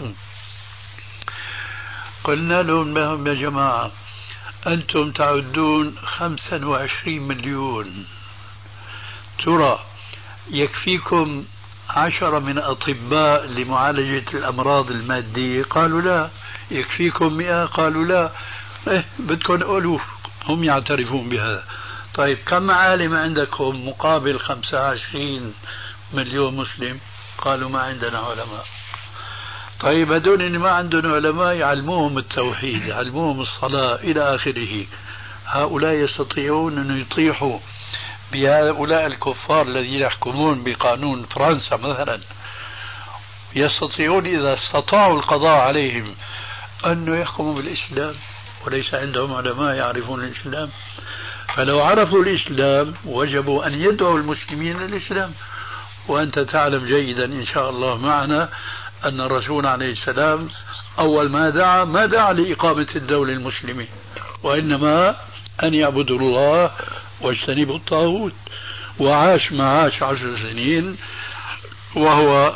قلنا لهم يا جماعة أنتم تعدون 25 مليون، ترى يكفيكم 10 من أطباء لمعالجة الأمراض المادية؟ قالوا لا. يكفيكم 100؟ قالوا لا. بدكم ألوف. هم يعترفون بهذا. طيب كم عالم عندكم مقابل 25 مليون مسلم؟ قالوا ما عندنا علماء. طيب هذول اللي ما عندهم علماء يعلموهم التوحيد، يعلموهم الصلاة إلى آخره، هؤلاء يستطيعون أن يطيحوا بهؤلاء الكفار الذين يحكمون بقانون فرنسا مثلا؟ يستطيعون إذا استطاعوا القضاء عليهم أن يحكموا بالإسلام وليس عندهم علماء يعرفون الإسلام؟ فلو عرفوا الإسلام وجبوا أن يدعوا المسلمين للإسلام. وأنت تعلم جيدا إن شاء الله معنا أن الرسول عليه السلام أول ما دعا لإقامة الدولة المسلمة، وإنما أن يعبدوا الله واجتنبوا الطاغوت. وعاش ما عاش 10 سنين وهو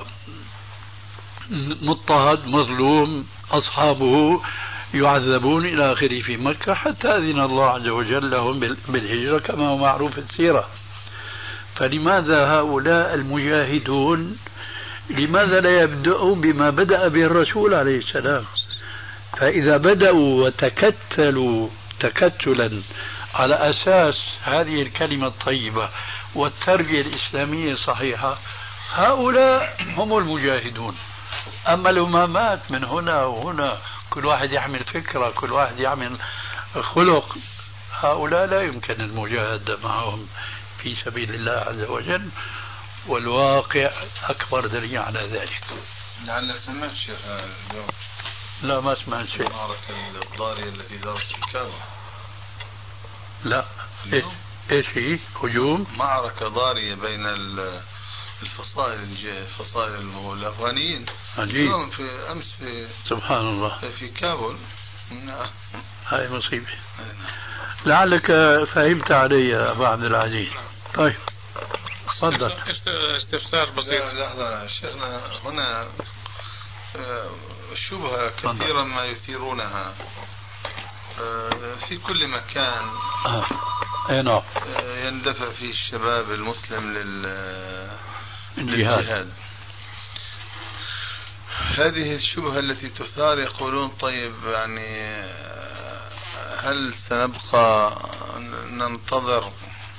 مضطهد مظلوم، أصحابه يعذبون إلى آخره في مكة، حتى أذن الله عز وجل لهم بالهجرة كما هو معروف في السيرة. فلماذا هؤلاء المجاهدون لماذا لا يبدأون بما بدأ به الرسول عليه السلام؟ فإذا بدأوا وتكتلوا تكتلا على أساس هذه الكلمة الطيبة والتربية الإسلامية الصحيحة، هؤلاء هم المجاهدون. أما الأمامات من هنا وهنا، كل واحد يعمل فكرة، كل واحد يعمل خلق، هؤلاء لا يمكن المجاهدة معهم في سبيل الله عز وجل، والواقع أكبر دليل على ذلك. لعلك سمعت شيء اليوم؟ لا ما سمعت شيء. المعركة الضارية التي دارت في الكعبة. لا ايش هي؟ هجوم؟ معركة ضارية بين الفصائل الأفغانيين اليوم في أمس في سبحان الله في كابول. هاي مصيبة. لعلك فهمت علي يا أبا عبد العزيز. طيب تفضل. استفسار بسيط. لحظة شيخنا، هنا شبهة كثيرا ما يثيرونها في كل مكان يندفع فيه الشباب المسلم للجهاد. هذه الشبهة التي تثار يقولون طيب يعني هل سنبقى ننتظر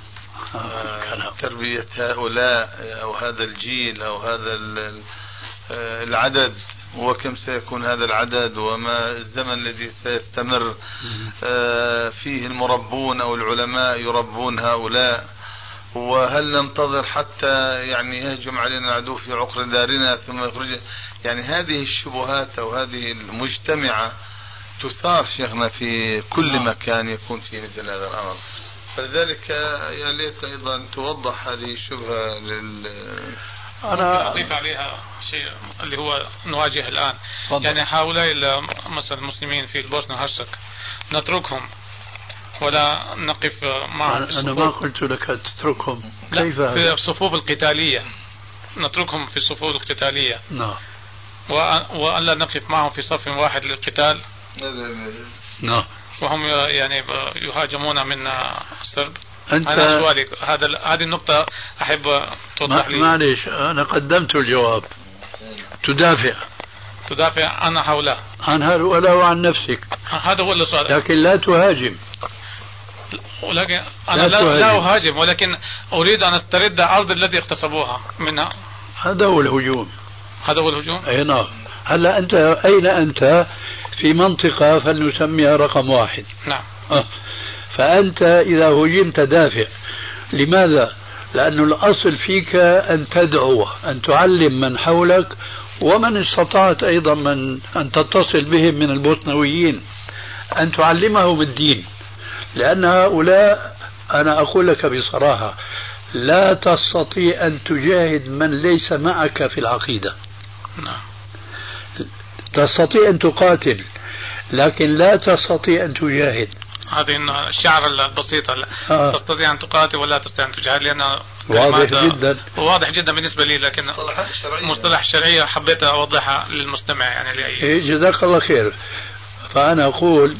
تربية هؤلاء أو هذا الجيل أو هذا العدد، وكم سيكون هذا العدد، وما الزمن الذي سيستمر فيه المربون أو العلماء يربون هؤلاء، وهل ننتظر حتى يعني يهجم علينا العدو في عقر دارنا ثم يخرج؟ يعني هذه الشبهات أو هذه المجتمعة تثار شيخنا في كل مكان يكون فيه مثل هذا الأمر. فلذلك يا ليت أيضا توضح هذه الشبهة أنا أضيف عليها شيء اللي هو نواجه الآن. يعني هؤلاء مثلا المسلمين في البوسنة والهرسك نتركهم ولا نقف معهم؟ أنا ما قلت لك تتركهم. كيف في الصفوف القتالية نتركهم في الصفوف القتالية؟ نعم. وألا نقف معهم في صف واحد للقتال؟ نعم. وهم يعني يهاجمون من السرب. أنت أنا سؤالي هذه النقطة أحب توضح لي. معليش أنا قدمت الجواب. تدافع عن هؤلاء، عن هؤلاء وعن نفسك. هذا هو السؤال. لكن لا تهاجم. ولكن أنا لا أهاجم، ولكن أريد أن أسترد أرض الذي اغتصبوها منها. هذا هو الهجوم. أي نعم. هلا أنت أين أنت؟ في منطقة فلنسميها رقم 1. نعم. فأنت إذا هجمت دافع. لماذا؟ لأن الأصل فيك أن تدعو، أن تعلم من حولك، ومن استطعت أيضا أن تتصل بهم من البوسنويين أن تعلمهم الدين. لأن هؤلاء، أنا أقول لك بصراحة، لا تستطيع أن تجاهد من ليس معك في العقيدة. تستطيع أن تقاتل لكن لا تستطيع أن تجاهد. هذه الشعر البسيطة تستطيع أن تقاتل ولا تستطيع أن تجاهد، لأنه واضح جدا بالنسبة لي، لكن مصطلح شرعية حبيت أوضحها للمستمع يعني لأي. جزاك الله خير. فأنا أقول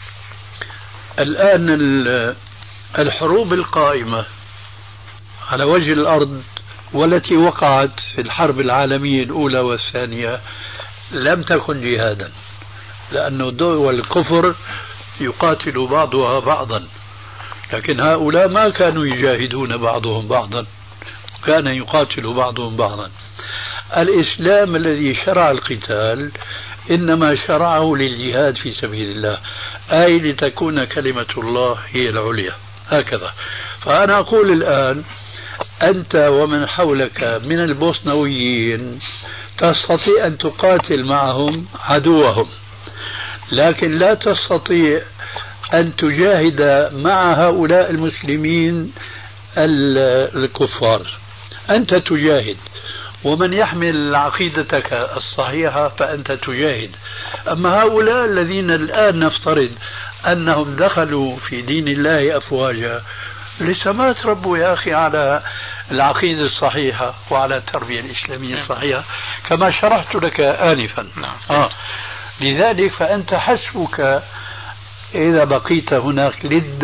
الآن الحروب القائمة على وجه الأرض والتي وقعت في الحرب العالمية الأولى والثانية لم تكن جهادا، لأن دول الكفر يقاتل بعضها بعضا، لكن هؤلاء ما كانوا يجاهدون بعضهم بعضا، كان يقاتل بعضهم بعضا. الإسلام الذي شرع القتال إنما شرعه للجهاد في سبيل الله، أي لتكون كلمة الله هي العليا، هكذا. فأنا أقول الآن أنت ومن حولك من البوسنويين تستطيع أن تقاتل معهم عدوهم، لكن لا تستطيع أن تجاهد مع هؤلاء المسلمين الكفار. أنت تجاهد، ومن يحمل عقيدتك الصحيحة فأنت تجاهد. أما هؤلاء الذين الآن نفترض أنهم دخلوا في دين الله أفواجا لسه ما تربوا يا أخي على العقيدة الصحيحة وعلى التربية الإسلامية الصحيحة كما شرحت لك آنفا. لذلك فأنت حسبك إذا بقيت هناك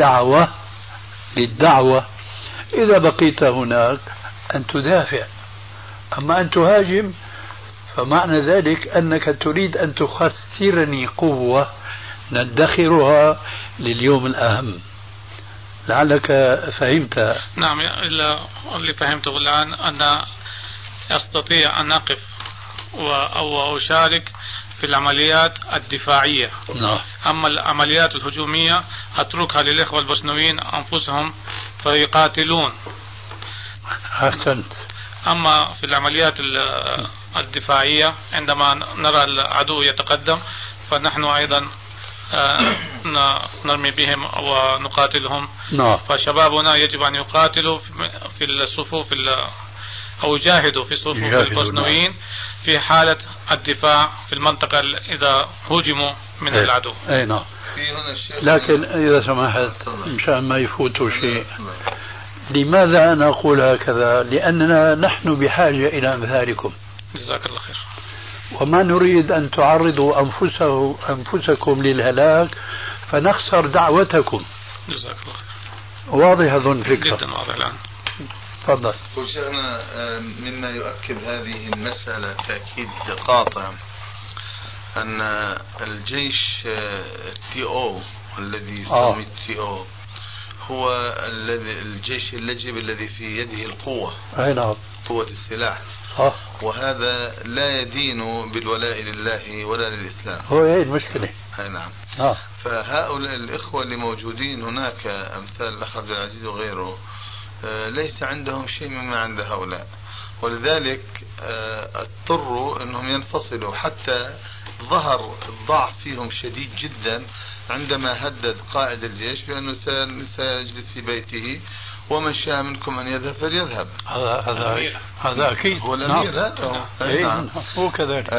للدعوة إذا بقيت هناك أن تدافع. أما أن تهاجم فمعنى ذلك أنك تريد أن تخسرني قوة ندخرها لليوم الأهم. لعلك فهمت. نعم، اللي فهمته الآن أن أستطيع أن أقف أو أشارك في العمليات الدفاعية. أما العمليات الهجومية أتركها للإخوة البوسنويين أنفسهم فيقاتلون. أحسنت. أما في العمليات الدفاعية عندما نرى العدو يتقدم فنحن أيضا نرمي بهم ونقاتلهم. فشبابنا يجب أن يقاتلوا في الصفوف أو يجاهدوا في صفوف البوسنويين في حالة الدفاع في المنطقة إذا هجموا من العدو. أي نعم. لكن إذا سمحت مشان ما يفوتوا شيء، لماذا أنا أقول هكذا؟ لأننا نحن بحاجة إلى أمثالكم. جزاك الله خير. وما نريد أن تعرضوا أنفسكم للهلاك فنخسر دعوتكم. جزاك الله خير. واضح أظن فكرة. جدا واضح الآن. تفضل. كل شيء مما يؤكد هذه المسألة تأكيد قاطع أن الجيش TO الذي يسمى TO هو الجيش اللجب الذي في يده القوة. أي نعم. قوة السلاح. وهذا لا يدين بالولاء لله ولا للإسلام. هو هي المشكلة. أي نعم. فهؤلاء الإخوة اللي موجودين هناك أمثال الأخ عبد العزيز وغيره ليس عندهم شيء مما عند هؤلاء، ولذلك اضطروا أنهم ينفصلوا، حتى ظهر الضعف فيهم شديد جدا عندما هدد قائد الجيش بأنه سيجلس في بيته ومن شاء منكم أن يذهب فليذهب. هذا أكيد هو الأمير. هذا هو كذلك.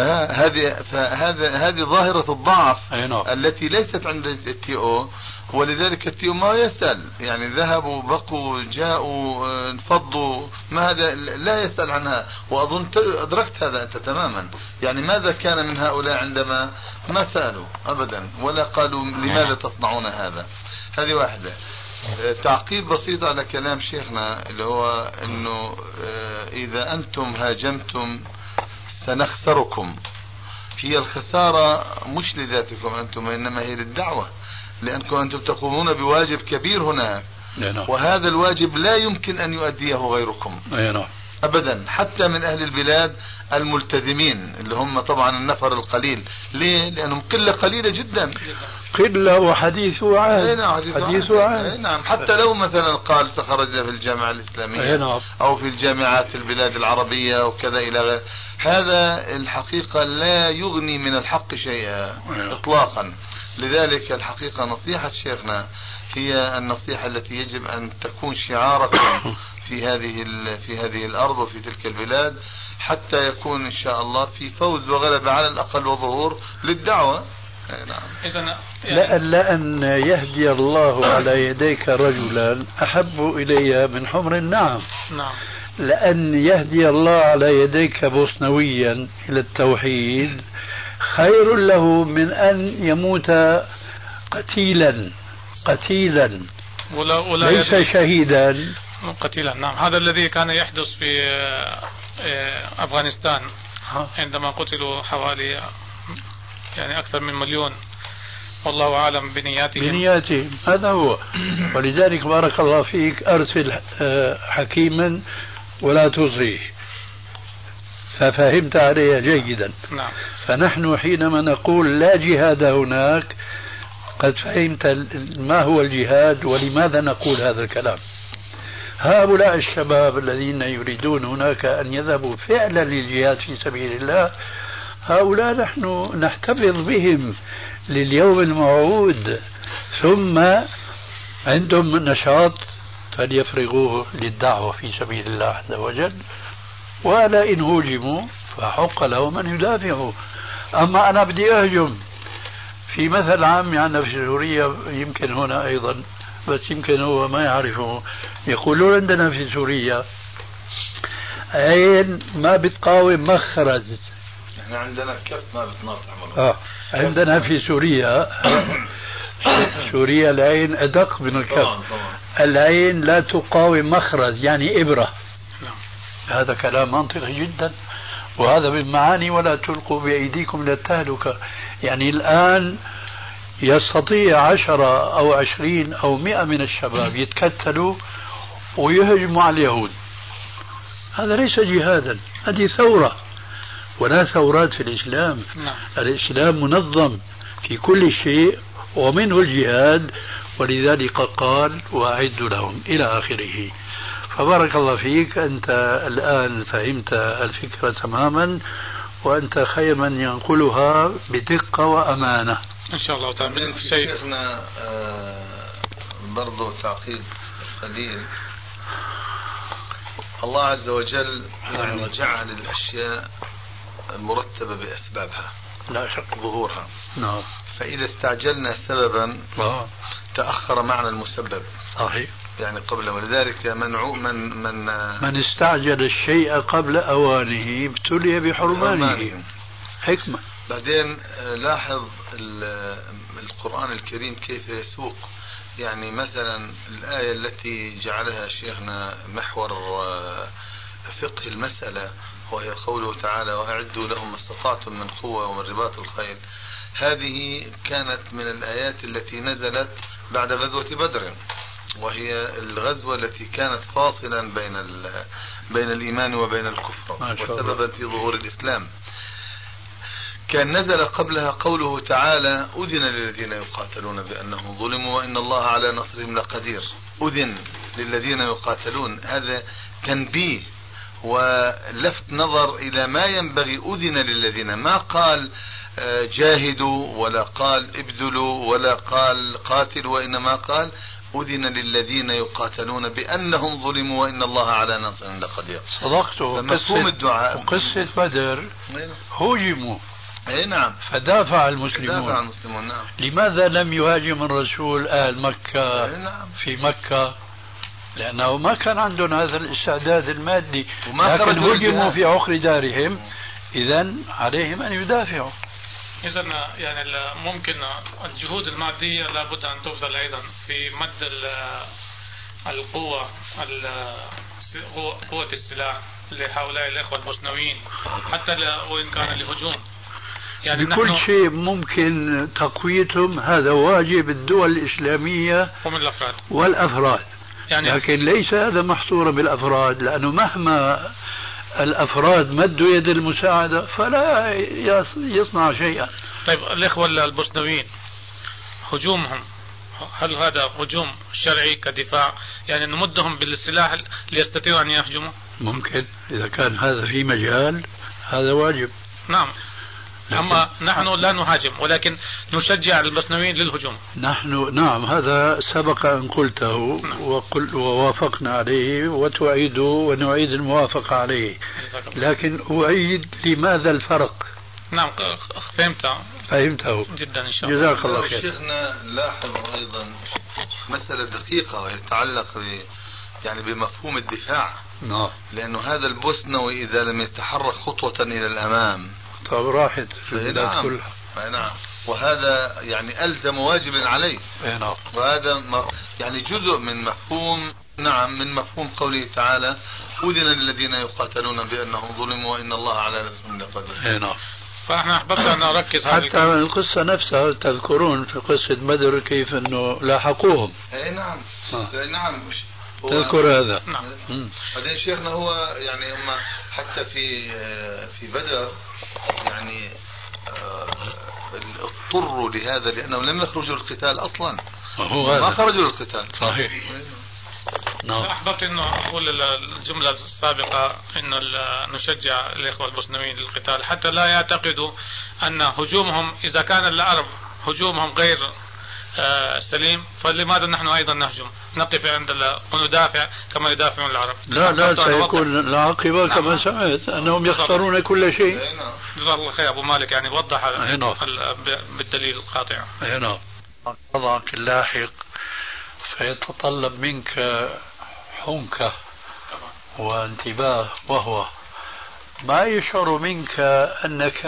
هذه ظاهرة الضعف التي ليست عند الTO، ولذلك الTO ما يسأل، يعني ذهبوا بقوا جاءوا انفضوا، ما هذا لا يسأل عنها. وأظن أدركت هذا أنت تماما، يعني ماذا كان من هؤلاء عندما ما سألوا أبدا ولا قالوا لماذا تصنعون هذا. هذه واحدة. تعقيب بسيط على كلام شيخنا اللي هو انه اذا انتم هاجمتم سنخسركم. هي الخسارة مش لذاتكم انتم، انما هي للدعوة، لانكم انتم تقومون بواجب كبير هناك، وهذا الواجب لا يمكن ان يؤديه غيركم. أبدا، حتى من أهل البلاد الملتزمين اللي هم طبعا النفر القليل. ليه؟ لأنهم قلة قليلة جدا، قلة وحديث عهد. حديث عهد. نعم. حتى لو مثلا قال تخرج في الجامعة الإسلامية أو في الجامعات البلاد العربية وكذا إلى غير هذا، الحقيقة لا يغني من الحق شيئا إطلاقا. لذلك الحقيقة نصيحة شيخنا هي النصيحة التي يجب أن تكون شعاركم في هذه الأرض وفي تلك البلاد، حتى يكون إن شاء الله في فوز وغلبة على الأقل وظهور للدعوة. نعم. لأن يهدي الله على يديك رجلا أحب إلي من حمر النعم. نعم. لأن يهدي الله على يديك بوسنويا إلى التوحيد خير له من أن يموت قتيلا ولا ليس شهيدا، قتيلا. نعم. هذا الذي كان يحدث في أفغانستان عندما قتلوا حوالي يعني أكثر من 1,000,000، والله أعلم بنياتهم. هذا هو. ولذلك بارك الله فيك أرسل حكيما ولا تصغيه، ففهمت عليه جيدا. نعم. فنحن حينما نقول لا جهاد هناك قد فهمت ما هو الجهاد ولماذا نقول هذا الكلام. هؤلاء الشباب الذين يريدون هناك أن يذهبوا فعلا للجهاد في سبيل الله، هؤلاء نحن نحتفظ بهم لليوم الموعود، ثم عندهم نشاط فليفرغوه للدعوة في سبيل الله عز وجل، ولا إن هجموا فحق لهم أن يدافعوا. أما أنا بدي أهجم في مثل عام عندنا في سوريا، يمكن هنا أيضا بس يمكن هو ما يعرفه، يقولون عندنا في سوريا عين ما بتقاوم مخرز. احنا عندنا كف ما بتناطح. عندنا في سوريا سوريا العين أدق من الكف. طبعا. العين لا تقاوم مخرز يعني إبرة. هذا كلام منطقي جدا، وهذا من معاني ولا تلقوا بأيديكم إلى التهلكة. يعني الآن يستطيع 10 أو 20 أو 100 من الشباب يتكتلوا ويهجموا على اليهود. هذا ليس جهادا، هذه ثورة، ولا ثورات في الإسلام. الإسلام منظم في كل شيء ومنه الجهاد، ولذلك قال وأعدوا لهم إلى آخره. فبارك الله فيك، أنت الآن فهمت الفكرة تماما، وأنت خير من ينقلها بدقة وأمانة إن شاء الله تعالى. شيخنا برضو تعقيب قليل. الله عز وجل يعني جعل الأشياء مرتبة بأسبابها لا شك ظهورها. نعم. فإذا استعجلنا سببا تأخر معنى المسبب. صحيح. يعني قبل، ولذلك من استعجل الشيء قبل أوانه ابتلي بحرمانه. حكمة. بعدين لاحظ القرآن الكريم كيف يسوق. يعني مثلا الآية التي جعلها شيخنا محور فقه المسألة، وهي قوله تعالى وأعدوا لهم ما استطعتم من قوة ومن رباط الخيل. هذه كانت من الآيات التي نزلت بعد غزوة بدر، وهي الغزوة التي كانت فاصلا بين الإيمان وبين الكفر وسببا في ظهور الإسلام. كان نزل قبلها قوله تعالى أذن للذين يقاتلون بأنهم ظلموا وإن الله على نصرهم لقدير. أذن للذين يقاتلون، هذا تنبيه ولفت نظر إلى ما ينبغي. أذن للذين، ما قال جاهدوا ولا قال ابذلوا ولا قال قاتلوا، وإنما قال أذن للذين يقاتلون بأنهم ظلموا وإن الله على نصرهم لقدير. صدقته. مفهوم الدعاء. وقصة بدر هجموا. نعم. فدافع المسلمون. نعم. لماذا لم يهاجم الرسول أهل مكة في مكة؟ لأنه ما كان عندهم هذا الاستعداد المادي، لكن هجموا في عقر دارهم. إذن عليهم أن يدافعوا. إذن يعني ممكن الجهود المادية لابد أن تبذل أيضا في مد القوة، قوة السلاح لهؤلاء الإخوة المسنوين حتى وإن كان لهجوم. يعني بكل شيء ممكن تقويتهم، هذا واجب الدول الإسلامية ومن الأفراد والأفراد. يعني لكن ليس هذا محصورا بالأفراد، لأنه مهما الأفراد مدوا يد المساعدة فلا يصنع شيئا. طيب الإخوة البوسنويين هجومهم هل هذا هجوم شرعي كدفاع؟ يعني نمدهم بالسلاح ليستطيعوا أن يهجموا؟ ممكن إذا كان هذا في مجال هذا واجب. نعم. أما نحن لا نهاجم ولكن نشجع البوسنويين للهجوم. نعم هذا سبق أن قلته. نعم. ووافقنا عليه وتعيد ونعيد الموافقة عليه. لكن أعيد لماذا الفرق؟ نعم فهمته جدا إن شاء الله. جزاك الله خير. شيخنا لاحظ أيضا مسألة دقيقة ويتعلق يعني بمفهوم الدفاع. نعم. لأنه هذا البوسنوي إذا لم يتحرك خطوة إلى الأمام طب راحت البلاد كلها. نعم. وهذا يعني ألزم واجب عليه. نعم. وهذا يعني جزء من مفهوم من مفهوم قوله تعالى أذن للذين يقاتلون بأنهم ظلموا وإن الله على نصرهم لقدير. نعم. فاحنا أحببنا أن نركز حتى القصة نفسها تذكرون في قصة بدر كيف أنه لاحقوهم. نعم. نعم تذكر هذا. نعم. بعدين شيخنا هو يعني هم حتى في بدر يعني اضطروا لهذا لأنهم لم يخرجوا للقتال أصلا. ما خرجوا للقتال. صحيح. نعم. أحببت أنه أقول الجملة السابقة أنه نشجع الإخوة البوسنويين للقتال حتى لا يعتقدوا أن هجومهم إذا كان العرب هجومهم غير سليم فلماذا نحن أيضا نهجم نقف عند وندافع كما يدافعون العرب. لا سيكون العاقبة كما سمعت أنهم يخسرون كل شيء. جزاه الله خير أبو مالك يعني وضح بالدليل القاطع. نعم. وضعك اللاحق فيتطلب منك حنكة وانتباه وهو ما يشعر منك أنك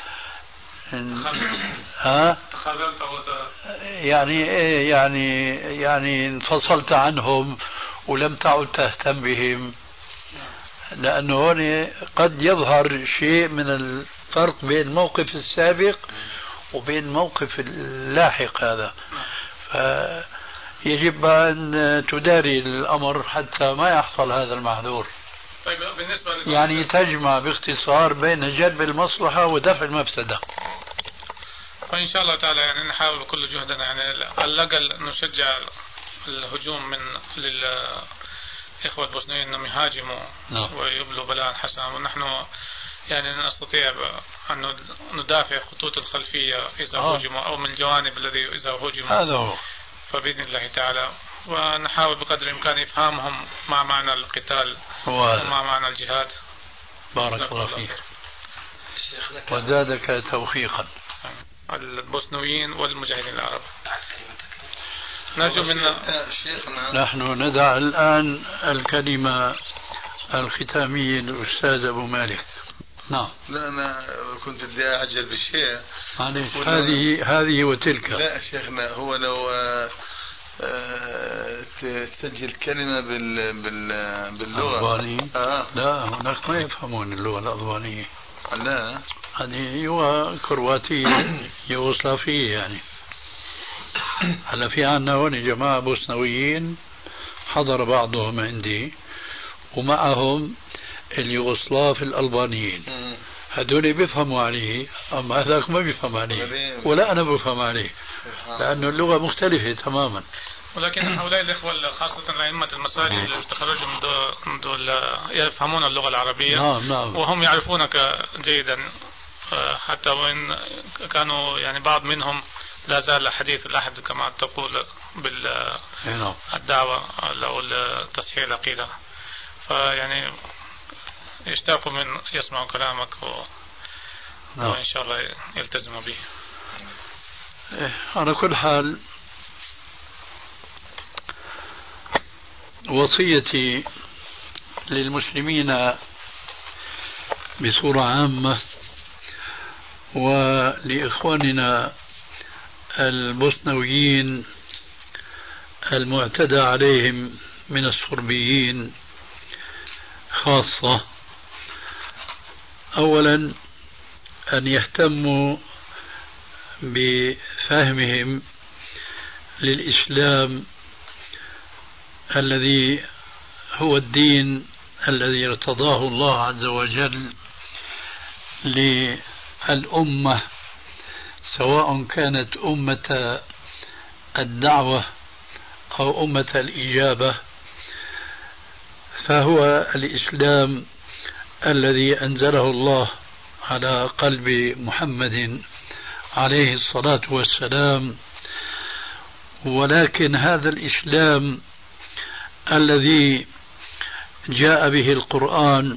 يعني انفصلت عنهم ولم تعد تهتم بهم لأنه هنا قد يظهر شيء من الفرق بين الموقف السابق وبين الموقف اللاحق هذا فيجب أن تداري الأمر حتى ما يحصل هذا المحذور. طيب بالنسبة يعني تجمع باختصار بين جلب المصلحة ودفع المفسدة. فإن شاء الله تعالى يعني نحاول بكل جهدنا يعني على الأقل نشجع الهجوم من للإخوة البوسنيين أنهم يهاجموا ويبلوا بلاء حسنا ونحن يعني نستطيع أن ندافع خطوط الخلفية إذا هجموا أو من الجوانب الذي إذا هجموا. هذا هو. فبإذن الله تعالى ونحاول بقدر الإمكان إفهامهم مع معنى القتال ومع معنى الجهاد. بارك الله فيك وزادك توفيقا. البوسنويين والمجاهدين العرب نرجو من نحن ندع الآن الكلمة الختامية للأستاذ أبو مالك. نعم. لا أنا كنت بدي أعجل بالشيء معلش هذه وتلك. لا شيخنا هو لو تسجل كلمة باللغة الألبانية. لا هناك ما يفهمون اللغة الألبانية. لا هذه هو كرواتية يوغوسلافية يعني. هلا في عنا هون جماعة بوسنويين حضر بعضهم عندي ومعهم اليوغوسلاف الألبانيين هذول بيفهموا عليه أما هذاك ما بيفهم عليه ولا أنا بفهم عليه لأنه اللغة مختلفة تماما. ولكن هؤلاء الإخوة خاصة أئمة المساجد اللي تخرجوا من دول يفهمون اللغة العربية. نعم. وهم يعرفونك جيدا حتى وإن كانوا يعني بعض منهم لا زال حديث الأحد كما تقول بالدعوة أو التصحيح العقيدة فيعني يشتاقوا من يسمعوا كلامك وإن شاء الله يلتزموا به. على كل حال وصيتي للمسلمين بصورة عامة ولإخواننا البوسنويين المعتدى عليهم من الصربيين خاصة أولا أن يهتموا بفهمهم للإسلام الذي هو الدين الذي ارتضاه الله عز وجل للأمة، سواء كانت أمة الدعوة أو أمة الإجابة، فهو الإسلام الذي أنزله الله على قلب محمد عليه الصلاة والسلام. ولكن هذا الإسلام الذي جاء به القرآن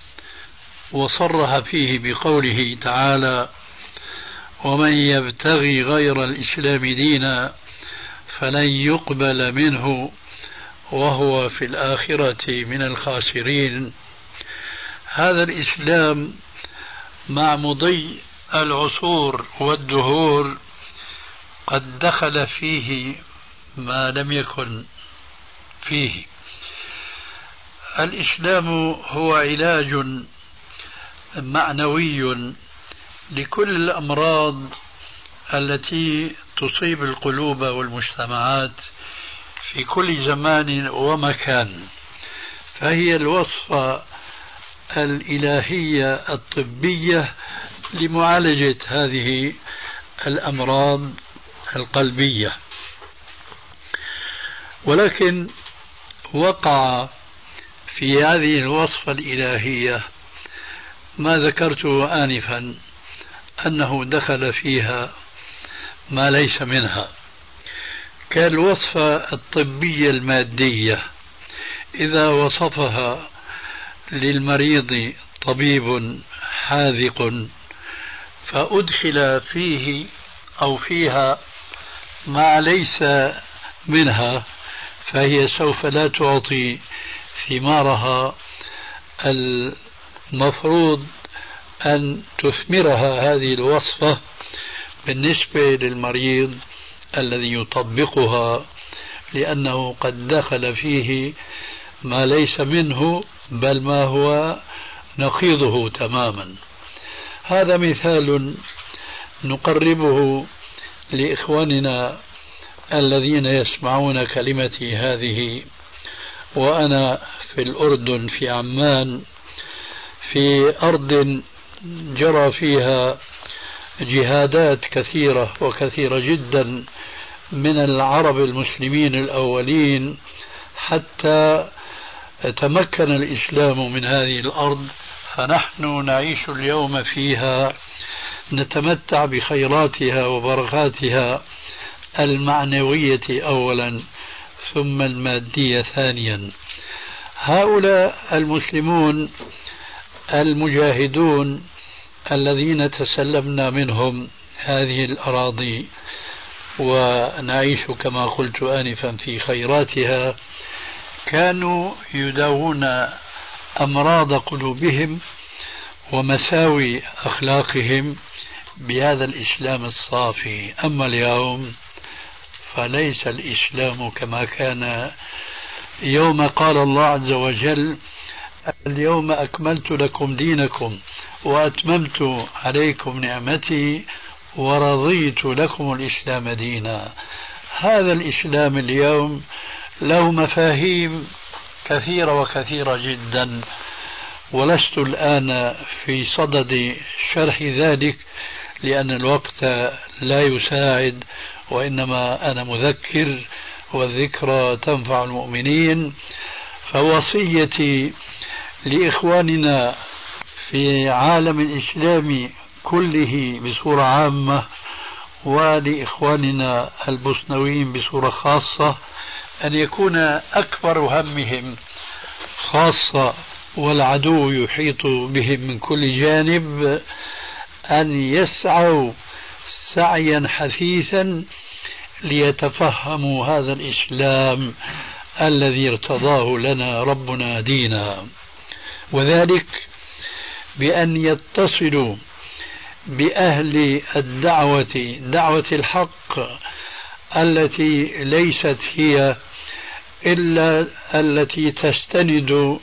وصرح فيه بقوله تعالى: ومن يبتغي غير الإسلام دينا فلن يقبل منه وهو في الآخرة من الخاسرين. هذا الإسلام مع مضي العصور والدهور قد دخل فيه ما لم يكن فيه. الإسلام هو علاج معنوي لكل الأمراض التي تصيب القلوب والمجتمعات في كل زمان ومكان، فهي الوصفة الإلهية الطبية لمعالجة هذه الأمراض القلبية. ولكن وقع في هذه الوصفة الإلهية ما ذكرته آنفا، أنه دخل فيها ما ليس منها، كالوصفة الطبية المادية. إذا وصفها للمريض طبيب حاذق فأدخل فيه أو فيها ما ليس منها، فهي سوف لا تعطي ثمارها المفروض أن تثمرها هذه الوصفة بالنسبة للمريض الذي يطبقها، لأنه قد دخل فيه ما ليس منه بل ما هو نقيضه تماما. هذا مثال نقربه لإخواننا الذين يسمعون كلمتي هذه وأنا في الأردن في عمان، في أرض جرى فيها جهادات كثيرة وكثيرة جدا من العرب المسلمين الأولين حتى تمكن الإسلام من هذه الأرض، فنحن نعيش اليوم فيها نتمتع بخيراتها وبركاتها المعنوية أولا ثم المادية ثانيا. هؤلاء المسلمون المجاهدون الذين تسلمنا منهم هذه الأراضي ونعيش كما قلت آنفا في خيراتها، كانوا يداوون أمراض قلوبهم ومساوي أخلاقهم بهذا الإسلام الصافي. أما اليوم فليس الإسلام كما كان يوم قال الله عز وجل: اليوم أكملت لكم دينكم وأتممت عليكم نعمتي ورضيت لكم الإسلام دينا. هذا الإسلام اليوم له مفاهيم كثيرة وكثيرة جدا، ولست الآن في صدد شرح ذلك لأن الوقت لا يساعد، وإنما أنا مذكر والذكرى تنفع المؤمنين. فوصيتي لإخواننا في عالم الإسلام كله بصورة عامة ولإخواننا البوسنويين بصورة خاصة أن يكون أكبر همهم، خاصة والعدو يحيط بهم من كل جانب، أن يسعوا سعيا حثيثا ليتفهموا هذا الإسلام الذي ارتضاه لنا ربنا دينا، وذلك بأن يتصلوا بأهل الدعوة، دعوة الحق التي ليست هي إلا التي تستند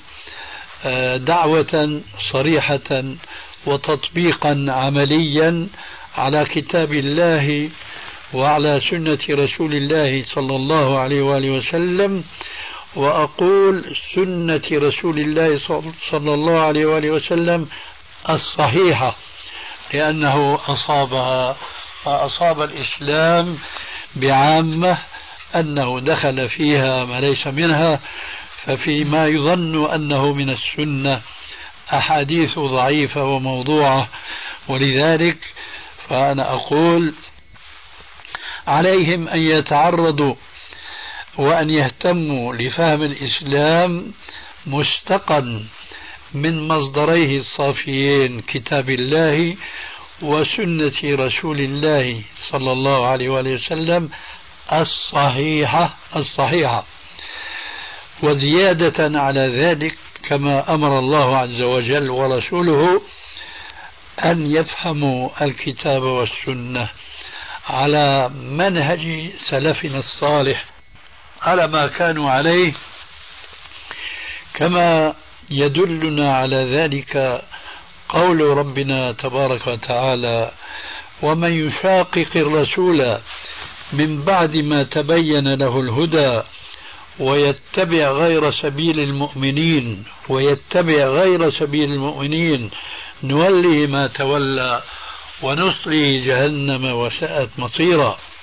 دعوة صريحة وتطبيقا عمليا على كتاب الله وعلى سنة رسول الله صلى الله عليه وآله وسلم، وأقول سنة رسول الله صلى الله عليه وآله وسلم الصحيحة، لأنه أصابها وأصاب الإسلام بعامة أنه دخل فيها ما ليس منها، ففيما يظن أنه من السنة أحاديث ضعيفة وموضوعة. ولذلك فأنا أقول عليهم أن يتعرضوا وأن يهتموا لفهم الإسلام مستقا من مصدريه الصافيين كتاب الله وسنة رسول الله صلى الله عليه وآله وسلم الصحيحة. وزيادة على ذلك كما أمر الله عز وجل ورسوله أن يفهموا الكتاب والسنة على منهج سلفنا الصالح على ما كانوا عليه، كما يدلنا على ذلك قول ربنا تبارك وتعالى: ومن يشاقق الرسول من بعد ما تبين له الهدى ويتبع غير سبيل المؤمنين نوله ما تولى ونصله جهنم وساءت مصيرا.